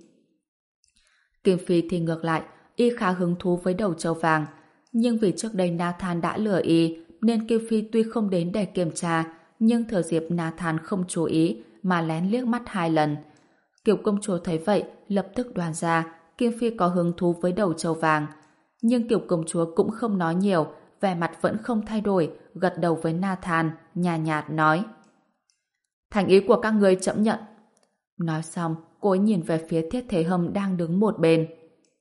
Kim Phi thì ngược lại, y khá hứng thú với đầu trâu vàng. Nhưng vì trước đây Nathan đã lừa y, nên Kim Phi tuy không đến để kiểm tra, nhưng thừa dịp Nathan không chú ý mà lén liếc mắt hai lần. Kiều công chúa thấy vậy, lập tức đoán ra Kim Phi có hứng thú với đầu trâu vàng. Nhưng Kiều công chúa cũng không nói nhiều, vẻ mặt vẫn không thay đổi, gật đầu với Nathan, nhàn nhạt nói: thành ý của các ngươi chậm nhận. Nói xong, cô ấy nhìn về phía Thiết Thế Hâm đang đứng một bên.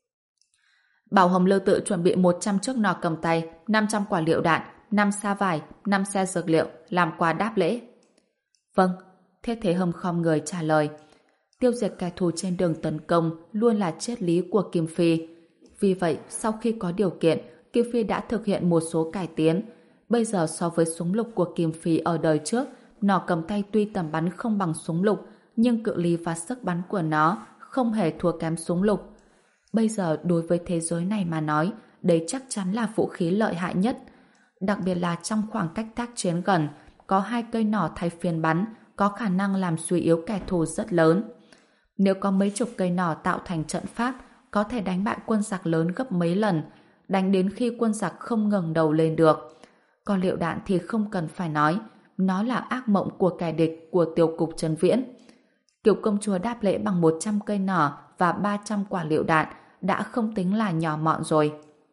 Bảo Hồng Lưu Tự chuẩn bị một trăm chiếc nỏ cầm tay, năm trăm quả liệu đạn, năm sa vải, năm xe dược liệu, làm quà đáp lễ. Vâng, Thiết Thế Hâm khom người trả lời. Tiêu diệt kẻ thù trên đường tấn công luôn là triết lý của Kim Phi. Vì vậy, sau khi có điều kiện, Kim Phi đã thực hiện một số cải tiến. Bây giờ so với súng lục của Kim Phi ở đời trước, nỏ cầm tay tuy tầm bắn không bằng súng lục, nhưng cự ly và sức bắn của nó không hề thua kém súng lục. Bây giờ đối với thế giới này mà nói, đây chắc chắn là vũ khí lợi hại nhất. Đặc biệt là trong khoảng cách tác chiến gần, có hai cây nỏ thay phiên bắn, có khả năng làm suy yếu kẻ thù rất lớn. Nếu có mấy chục cây nỏ tạo thành trận pháp, có thể đánh bại quân giặc lớn gấp mấy lần, đánh đến khi quân giặc không ngẩng đầu lên được. Còn liệu đạn thì không cần phải nói, nó là ác mộng của kẻ địch của tiểu cục Trấn Viễn. Kiều công chúa đáp lễ bằng một trăm cây nỏ và ba trăm quả liệu đạn đã không tính là nhỏ mọn rồi.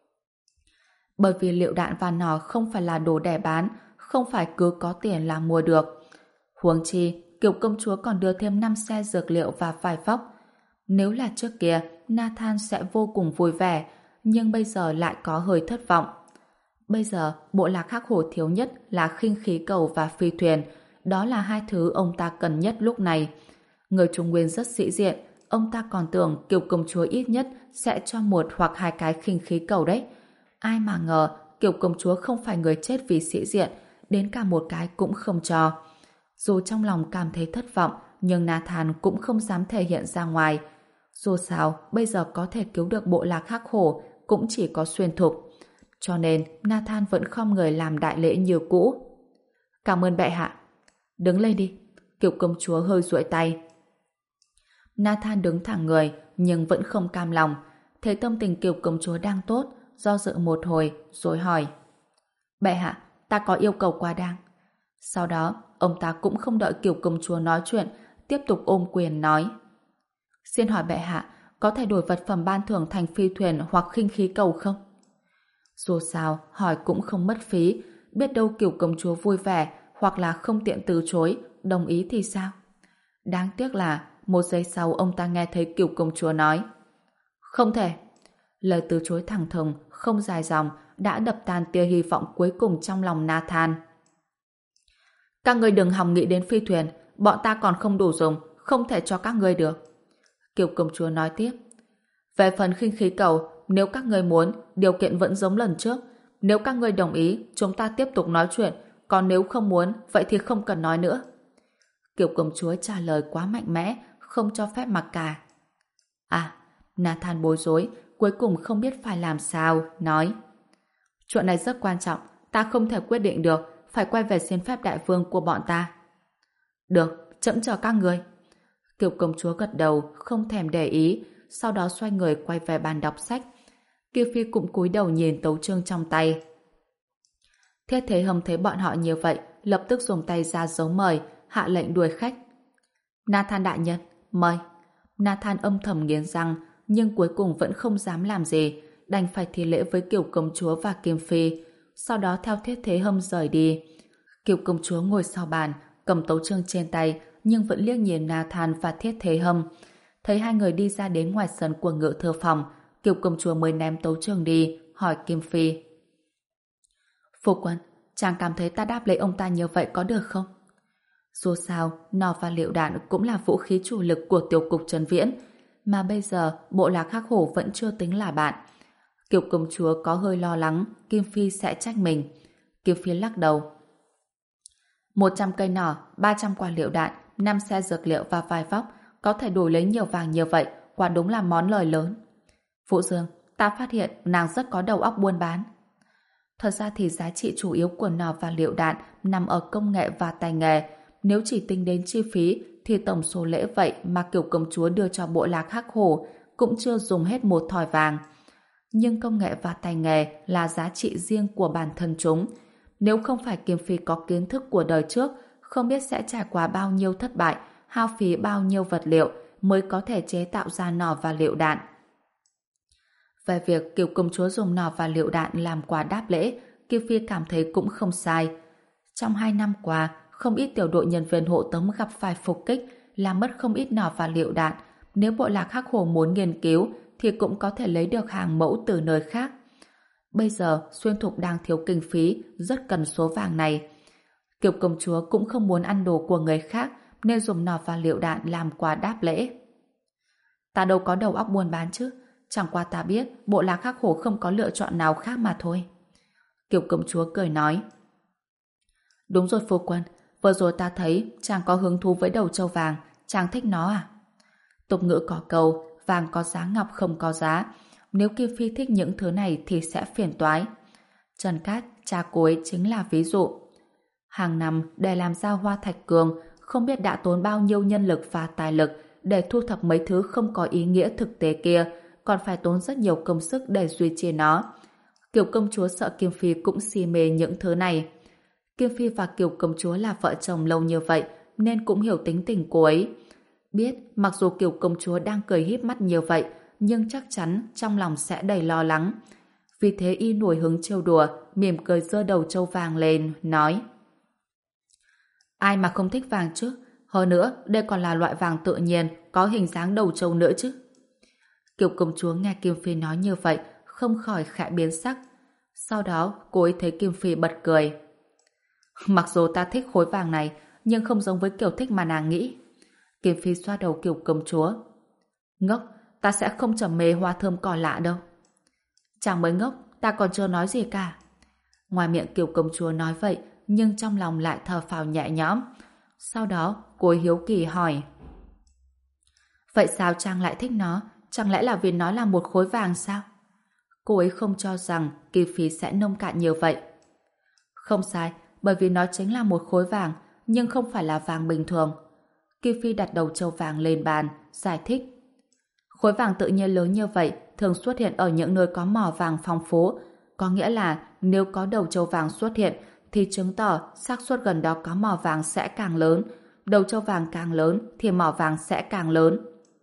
Bởi vì liệu đạn và nỏ không phải là đồ để bán, không phải cứ có tiền là mua được. Huống chi, Kiều công chúa còn đưa thêm năm xe dược liệu và vải vóc. Nếu là trước kia, Nathan sẽ vô cùng vui vẻ, nhưng bây giờ lại có hơi thất vọng. Bây giờ, bộ lạc Hắc Hổ thiếu nhất là khinh khí cầu và phi thuyền. Đó là hai thứ ông ta cần nhất lúc này. Người Trung Nguyên rất sĩ diện, ông ta còn tưởng Kiều công chúa ít nhất sẽ cho một hoặc hai cái khinh khí cầu đấy. Ai mà ngờ, Kiều công chúa không phải người chết vì sĩ diện, đến cả một cái cũng không cho. Dù trong lòng cảm thấy thất vọng, nhưng Nathan cũng không dám thể hiện ra ngoài. Dù sao, bây giờ có thể cứu được bộ lạc Hắc Hổ cũng chỉ có Xuyên Thục. Cho nên, Nathan vẫn khom người làm đại lễ như cũ. Cảm ơn bệ hạ. Đứng lên đi. Kiều công chúa hơi duỗi tay. Nathan đứng thẳng người, nhưng vẫn không cam lòng. Thấy tâm tình Kiều công chúa đang tốt, do dự một hồi, rồi hỏi. Bệ hạ, ta có yêu cầu quá đáng. Sau đó, ông ta cũng không đợi Kiều công chúa nói chuyện, tiếp tục ôm quyền nói. Xin hỏi bệ hạ, có thể đổi vật phẩm ban thưởng thành phi thuyền hoặc khinh khí cầu không? Dù sao, hỏi cũng không mất phí, biết đâu Kiều công chúa vui vẻ hoặc là không tiện từ chối, đồng ý thì sao? Đáng tiếc là một giây sau ông ta nghe thấy Kiều công chúa nói. Không thể. Lời từ chối thẳng thừng, không dài dòng, đã đập tan tia hy vọng cuối cùng trong lòng Nathan. Các ngươi đừng hòng nghĩ đến phi thuyền, bọn ta còn không đủ dùng, không thể cho các ngươi được. Kiều công chúa nói tiếp. Về phần khinh khí cầu, nếu các ngươi muốn, điều kiện vẫn giống lần trước. Nếu các ngươi đồng ý, chúng ta tiếp tục nói chuyện, còn nếu không muốn, vậy thì không cần nói nữa. Kiều công chúa trả lời quá mạnh mẽ, không cho phép mặc cả. À, Nathan bối rối, cuối cùng không biết phải làm sao, nói. Chuyện này rất quan trọng, ta không thể quyết định được, phải quay về xin phép đại vương của bọn ta. Được, chậm chờ các người. Kiều công chúa gật đầu, không thèm để ý, sau đó xoay người quay về bàn đọc sách. Kiều Phi cũng cúi đầu nhìn tấu chương trong tay. Thiết Thế Hâm thấy bọn họ như vậy, lập tức dùng tay ra dấu mời, hạ lệnh đuổi khách. Nathan đại nhân, mời. Nathan âm thầm nghiến răng, nhưng cuối cùng vẫn không dám làm gì, đành phải thi lễ với Kiều công chúa và Kim Phi, sau đó theo Thiết Thế Hâm rời đi. Kiều công chúa ngồi sau bàn, cầm tấu chương trên tay, nhưng vẫn liếc nhìn Nathan và Thiết Thế Hâm. Thấy hai người đi ra đến ngoài sân của ngự thư phòng, Kiều công chúa mới ném tấu chương đi, hỏi Kim Phi. Phu quân, chàng cảm thấy ta đáp lấy ông ta như vậy có được không? Dù sao, nỏ và lựu đạn cũng là vũ khí chủ lực của tiểu cục Trấn Viễn, mà bây giờ bộ lạc Hắc Hổ vẫn chưa tính là bạn. Kiều công chúa có hơi lo lắng Kim Phi sẽ trách mình. Kim Phi lắc đầu. Một trăm cây nỏ, ba trăm quả lựu đạn, năm xe dược liệu và vài vóc, có thể đổi lấy nhiều vàng như vậy, quả đúng là món lời lớn. Vũ Dương, ta phát hiện nàng rất có đầu óc buôn bán. Thật ra thì giá trị chủ yếu của nỏ và lựu đạn nằm ở công nghệ và tay nghề. Nếu chỉ tính đến chi phí thì tổng số lễ vậy mà Kiều công chúa đưa cho bộ lạc Hắc Hổ cũng chưa dùng hết một thỏi vàng. Nhưng công nghệ và tay nghề là giá trị riêng của bản thân chúng. Nếu không phải Kim Phi có kiến thức của đời trước, không biết sẽ trải qua bao nhiêu thất bại, hao phí bao nhiêu vật liệu mới có thể chế tạo ra nỏ và lựu đạn. Về việc Kiều công chúa dùng nỏ và lựu đạn làm quà đáp lễ, Kim Phi cảm thấy cũng không sai. Trong hai năm qua, không ít tiểu đội nhân viên hộ tống gặp phải phục kích, làm mất không ít nỏ và lựu đạn. Nếu bộ lạc Hắc Hổ muốn nghiên cứu, thì cũng có thể lấy được hàng mẫu từ nơi khác. Bây giờ, Xuyên Thục đang thiếu kinh phí, rất cần số vàng này. Kiều công chúa cũng không muốn ăn đồ của người khác, nên dùng nỏ và lựu đạn làm quà đáp lễ. Ta đâu có đầu óc buôn bán chứ, chẳng qua ta biết bộ lạc Hắc Hổ không có lựa chọn nào khác mà thôi. Kiều công chúa cười nói. Đúng rồi phu quân, vừa rồi ta thấy chàng có hứng thú với đầu trâu vàng, chàng thích nó à? Tục ngữ có câu, vàng có giá ngọc không có giá. Nếu Kim Phi thích những thứ này thì sẽ phiền toái. Trần Cát, cha cô ấy chính là ví dụ. Hàng năm để làm ra hoa thạch cường, không biết đã tốn bao nhiêu nhân lực và tài lực để thu thập mấy thứ không có ý nghĩa thực tế kia, còn phải tốn rất nhiều công sức để duy trì nó. Kiều công chúa sợ Kim Phi cũng si mê những thứ này. Kim Phi và Kiều công chúa là vợ chồng lâu như vậy nên cũng hiểu tính tình cô ấy. Biết mặc dù Kiều công chúa đang cười híp mắt như vậy, nhưng chắc chắn trong lòng sẽ đầy lo lắng. Vì thế y nổi hứng trêu đùa, mỉm cười giơ đầu trâu vàng lên, nói: Ai mà không thích vàng chứ? Hơn nữa, đây còn là loại vàng tự nhiên, có hình dáng đầu trâu nữa chứ. Kiều công chúa nghe Kim Phi nói như vậy, không khỏi khẽ biến sắc. Sau đó, cô ấy thấy Kim Phi bật cười. Mặc dù ta thích khối vàng này, nhưng không giống với kiểu thích mà nàng nghĩ. Kim Phi xoa đầu Kiều công chúa. Ngốc, ta sẽ không trầm mê hoa thơm cỏ lạ đâu. Chàng mới ngốc, ta còn chưa nói gì cả. Ngoài miệng Kiều công chúa nói vậy, nhưng trong lòng lại thở phào nhẹ nhõm. Sau đó, cô ấy hiếu kỳ hỏi. Vậy sao chàng lại thích nó? Chẳng lẽ là vì nó là một khối vàng sao? Cô ấy không cho rằng Kim Phi sẽ nông cạn như vậy. Không sai, bởi vì nó chính là một khối vàng, nhưng không phải là vàng bình thường. Kim Phi đặt đầu châu vàng lên bàn, giải thích. Khối vàng tự nhiên lớn như vậy thường xuất hiện ở những nơi có mỏ vàng phong phú. Có nghĩa là nếu có đầu châu vàng xuất hiện thì chứng tỏ xác suất gần đó có mỏ vàng sẽ càng lớn. Đầu châu vàng càng lớn thì mỏ vàng sẽ càng lớn.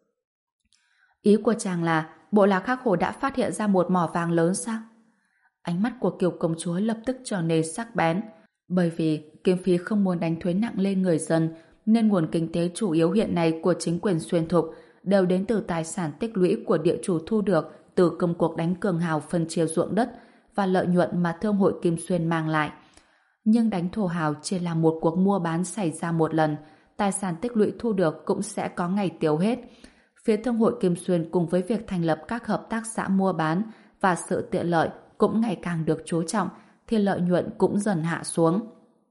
Ý của chàng là bộ lạc Hắc Hổ đã phát hiện ra một mỏ vàng lớn sao? Ánh mắt của Kiều công chúa lập tức trở nên sắc bén. Bởi vì Kim Phi không muốn đánh thuế nặng lên người dân, nên nguồn kinh tế chủ yếu hiện nay của chính quyền Xuyên Thục đều đến từ tài sản tích lũy của địa chủ thu được từ công cuộc đánh cường hào phân chia ruộng đất và lợi nhuận mà Thương hội Kim Xuyên mang lại. Nhưng đánh thổ hào chỉ là một cuộc mua bán xảy ra một lần, tài sản tích lũy thu được cũng sẽ có ngày tiêu hết. Phía Thương hội Kim Xuyên cùng với việc thành lập các hợp tác xã mua bán và sự tiện lợi cũng ngày càng được chú trọng, thì lợi nhuận cũng dần hạ xuống.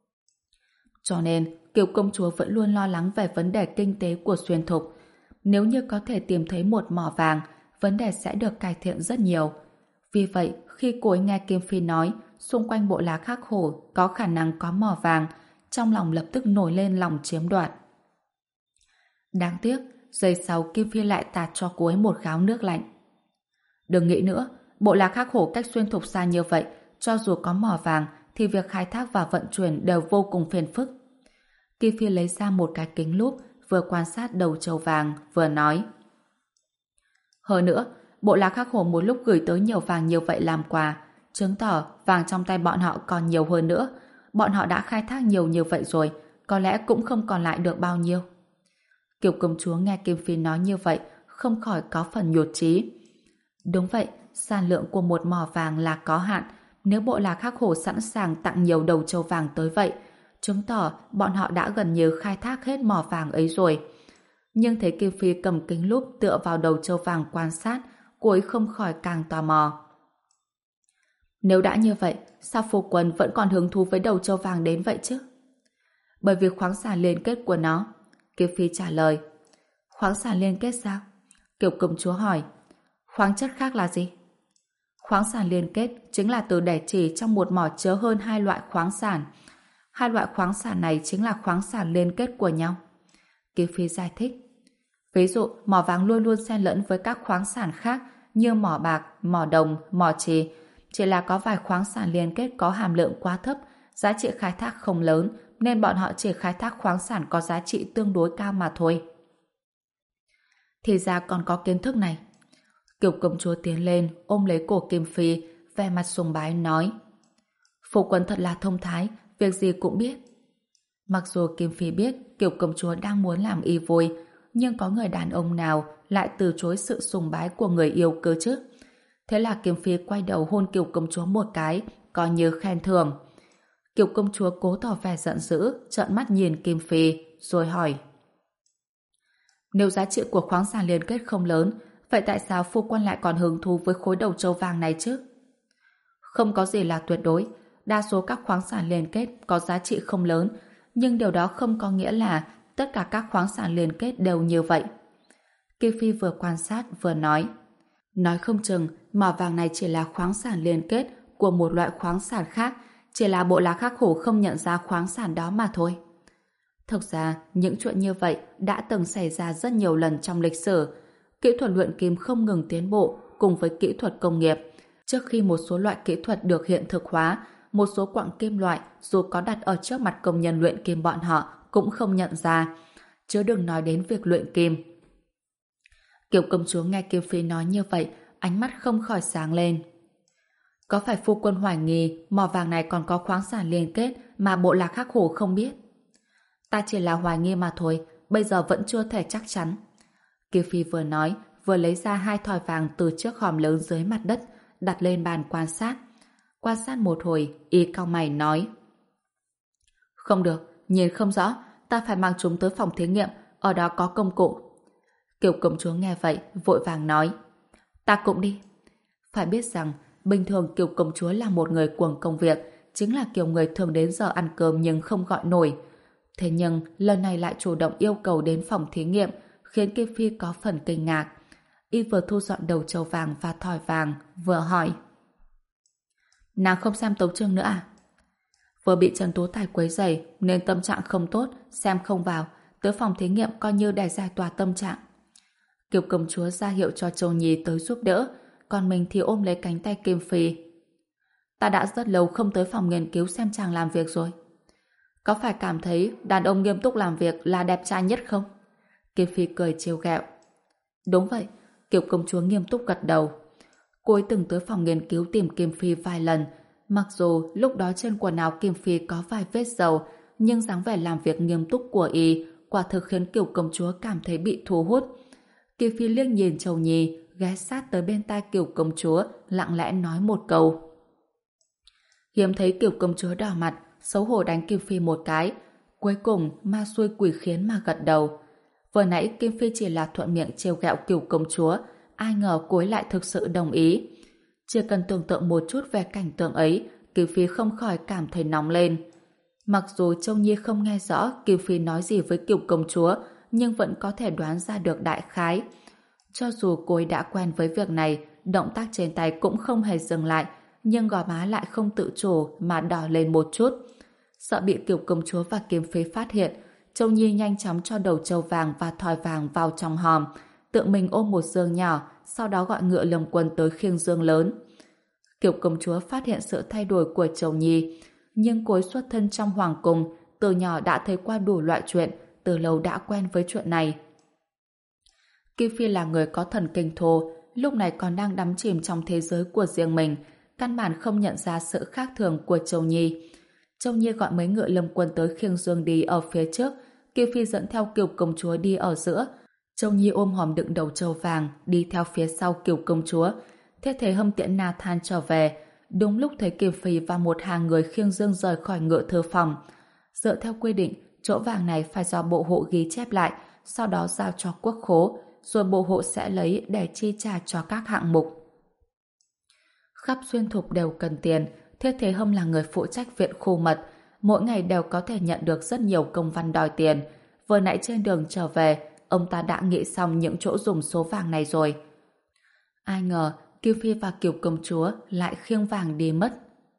Cho nên, Kiều công chúa vẫn luôn lo lắng về vấn đề kinh tế của Xuyên Thục. Nếu như có thể tìm thấy một mỏ vàng, vấn đề sẽ được cải thiện rất nhiều. Vì vậy, khi cô ấy nghe Kim Phi nói xung quanh bộ lạc Hắc Hổ có khả năng có mỏ vàng, trong lòng lập tức nổi lên lòng chiếm đoạt. Đáng tiếc, giây sau Kim Phi lại tạt cho cô ấy một gáo nước lạnh. Đừng nghĩ nữa, bộ lạc Hắc Hổ cách Xuyên Thục xa như vậy, cho dù có mỏ vàng thì việc khai thác và vận chuyển đều vô cùng phiền phức. Kim Phi lấy ra một cái kính lúp, vừa quan sát đầu châu vàng, vừa nói. Hơn nữa, bộ lạc Hắc Hổ một lúc gửi tới nhiều vàng như vậy làm quà, chứng tỏ vàng trong tay bọn họ còn nhiều hơn nữa. Bọn họ đã khai thác nhiều như vậy rồi, có lẽ cũng không còn lại được bao nhiêu. Kiều công chúa nghe Kim Phi nói như vậy, không khỏi có phần nhụt chí. Đúng vậy, sản lượng của một mỏ vàng là có hạn. Nếu bộ lạc Hắc Hổ sẵn sàng tặng nhiều đầu châu vàng tới vậy, chứng tỏ bọn họ đã gần như khai thác hết mỏ vàng ấy rồi. Nhưng thấy Kim Phi cầm kính lúp tựa vào đầu châu vàng quan sát, cô ấy không khỏi càng tò mò. Nếu đã như vậy, sao phu quân vẫn còn hứng thú với đầu châu vàng đến vậy chứ? Bởi vì khoáng sản liên kết của nó. Kim Phi trả lời. Khoáng sản liên kết sao? Kiều công chúa hỏi. Khoáng chất khác là gì? Khoáng sản liên kết chính là từ để chỉ trong một mỏ chứa hơn hai loại khoáng sản. Hai loại khoáng sản này chính là khoáng sản liên kết của nhau. Kim Phi giải thích. Ví dụ, mỏ vàng luôn luôn xen lẫn với các khoáng sản khác như mỏ bạc, mỏ đồng, mỏ chì. Chỉ là có vài khoáng sản liên kết có hàm lượng quá thấp, giá trị khai thác không lớn, nên bọn họ chỉ khai thác khoáng sản có giá trị tương đối cao mà thôi. Thì ra còn có kiến thức này. Kiều công chúa tiến lên, ôm lấy cổ Kim Phi, vẻ mặt sùng bái nói. Phu quân thật là thông thái, việc gì cũng biết. Mặc dù Kim Phi biết Kiều công chúa đang muốn làm y vui, nhưng có người đàn ông nào lại từ chối sự sùng bái của người yêu cơ chứ? Thế là Kim Phi quay đầu hôn Kiều công chúa một cái, coi như khen thưởng. Kiều công chúa cố tỏ vẻ giận dữ, trợn mắt nhìn Kim Phi, rồi hỏi. Nếu giá trị của khoáng sản liên kết không lớn, vậy tại sao phu quân lại còn hứng thú với khối đầu châu vàng này chứ? Không có gì là tuyệt đối, đa số các khoáng sản liên kết có giá trị không lớn, nhưng điều đó không có nghĩa là tất cả các khoáng sản liên kết đều như vậy. Kim Phi vừa quan sát vừa nói. Nói không chừng mỏ vàng này chỉ là khoáng sản liên kết của một loại khoáng sản khác, chỉ là bộ lạc Hắc Hổ không nhận ra khoáng sản đó mà thôi. Thực ra, những chuyện như vậy đã từng xảy ra rất nhiều lần trong lịch sử. Kỹ thuật luyện kim không ngừng tiến bộ cùng với kỹ thuật công nghiệp. Trước khi một số loại kỹ thuật được hiện thực hóa, một số quặng kim loại dù có đặt ở trước mặt công nhân luyện kim bọn họ cũng không nhận ra, chứ đừng nói đến việc luyện kim. Kiều công chúa nghe Kim Phi nói như vậy, ánh mắt không khỏi sáng lên. Có phải phu quân hoài nghi mỏ vàng này còn có khoáng sản liên kết mà bộ lạc Hắc Hổ không biết? Ta chỉ là hoài nghi mà thôi, bây giờ vẫn chưa thể chắc chắn. Kim Phi vừa nói, vừa lấy ra hai thỏi vàng từ chiếc hòm lớn dưới mặt đất, đặt lên bàn quan sát. Quan sát một hồi, y cau mày nói: Không được, nhìn không rõ, ta phải mang chúng tới phòng thí nghiệm, ở đó có công cụ. Kiều công chúa nghe vậy, vội vàng nói: Ta cũng đi. Phải biết rằng, bình thường Kiều công chúa là một người cuồng công việc, chính là kiểu người thường đến giờ ăn cơm nhưng không gọi nổi. Thế nhưng, lần này lại chủ động yêu cầu đến phòng thí nghiệm, khiến Kim Phi có phần kinh ngạc. Y vừa thu dọn đầu trầu vàng và thỏi vàng, vừa hỏi: Nàng không xem tấu chương nữa à? Vừa bị Trần Tú Tài quấy rầy nên tâm trạng không tốt, xem không vào, tới phòng thí nghiệm coi như để giải tỏa tâm trạng. Kiều công chúa ra hiệu cho Châu Nhi tới giúp đỡ, còn mình thì ôm lấy cánh tay Kim Phi. Ta đã rất lâu không tới phòng nghiên cứu xem chàng làm việc rồi. Có phải cảm thấy đàn ông nghiêm túc làm việc là đẹp trai nhất không? Kim Phi cười trêu ghẹo. Đúng vậy, Kiều công chúa nghiêm túc gật đầu. Cô ấy từng tới phòng nghiên cứu tìm Kim Phi vài lần, mặc dù lúc đó trên quần áo Kim Phi có vài vết dầu, nhưng dáng vẻ làm việc nghiêm túc của y quả thực khiến Kiều công chúa cảm thấy bị thu hút. Kim Phi liếc nhìn Châu Nhi, ghé sát tới bên tai Kiều công chúa, lặng lẽ nói một câu. Hiếm thấy Kiều công chúa đỏ mặt, xấu hổ đánh Kim Phi một cái, cuối cùng ma xui quỷ khiến mà gật đầu. Vừa nãy Kim Phi chỉ là thuận miệng trêu ghẹo Kiều công chúa, ai ngờ cô ấy lại thực sự đồng ý. Chỉ cần tưởng tượng một chút về cảnh tượng ấy, Kim Phi không khỏi cảm thấy nóng lên. Mặc dù Châu Nhi không nghe rõ Kim Phi nói gì với Kiều công chúa, nhưng vẫn có thể đoán ra được đại khái. Cho dù cô ấy đã quen với việc này, động tác trên tay cũng không hề dừng lại, nhưng gò má lại không tự chủ mà đỏ lên một chút. Sợ bị Kiều công chúa và Kim Phi phát hiện, Châu Nhi nhanh chóng cho đầu trâu vàng và thỏi vàng vào trong hòm, tự mình ôm một giường nhỏ, sau đó gọi ngựa lồng quân tới khiêng giường lớn. Kiều công chúa phát hiện sự thay đổi của Châu Nhi, nhưng cô ấy xuất thân trong hoàng cung, từ nhỏ đã thấy qua đủ loại chuyện, từ lâu đã quen với chuyện này. Kim Phi là người có thần kinh thô, lúc này còn đang đắm chìm trong thế giới của riêng mình, căn bản không nhận ra sự khác thường của Châu Nhi. Châu Nhi gọi mấy ngựa lâm quân tới khiêng dương đi ở phía trước, Kim Phi dẫn theo Kiều công chúa đi ở giữa. Châu Nhi ôm hòm đựng đầu trâu vàng đi theo phía sau Kiều công chúa. Thế thế Hâm tiễn Nathan trở về, đúng lúc thấy Kim Phi và một hàng người khiêng dương rời khỏi ngựa thư phòng. Dựa theo quy định, chỗ vàng này phải do bộ hộ ghi chép lại, sau đó giao cho quốc khố, rồi bộ hộ sẽ lấy để chi trả cho các hạng mục. Khắp xuyên thục đều cần tiền, Thiết Thế Hâm là người phụ trách viện khu mật, mỗi ngày đều có thể nhận được rất nhiều công văn đòi tiền. Vừa nãy trên đường trở về, ông ta đã nghĩ xong những chỗ dùng số vàng này rồi. Ai ngờ, Kim Phi và Kiều công chúa lại khiêng vàng đi mất.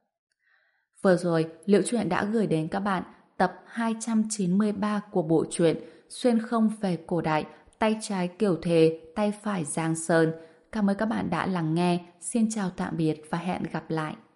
Vừa rồi, Liễu Chuyện đã gửi đến các bạn tập hai trăm chín mươi ba của bộ truyện Xuyên không về cổ đại, tay trái Kiều Thề, tay phải Giang Sơn. Cảm ơn các bạn đã lắng nghe. Xin chào tạm biệt và hẹn gặp lại.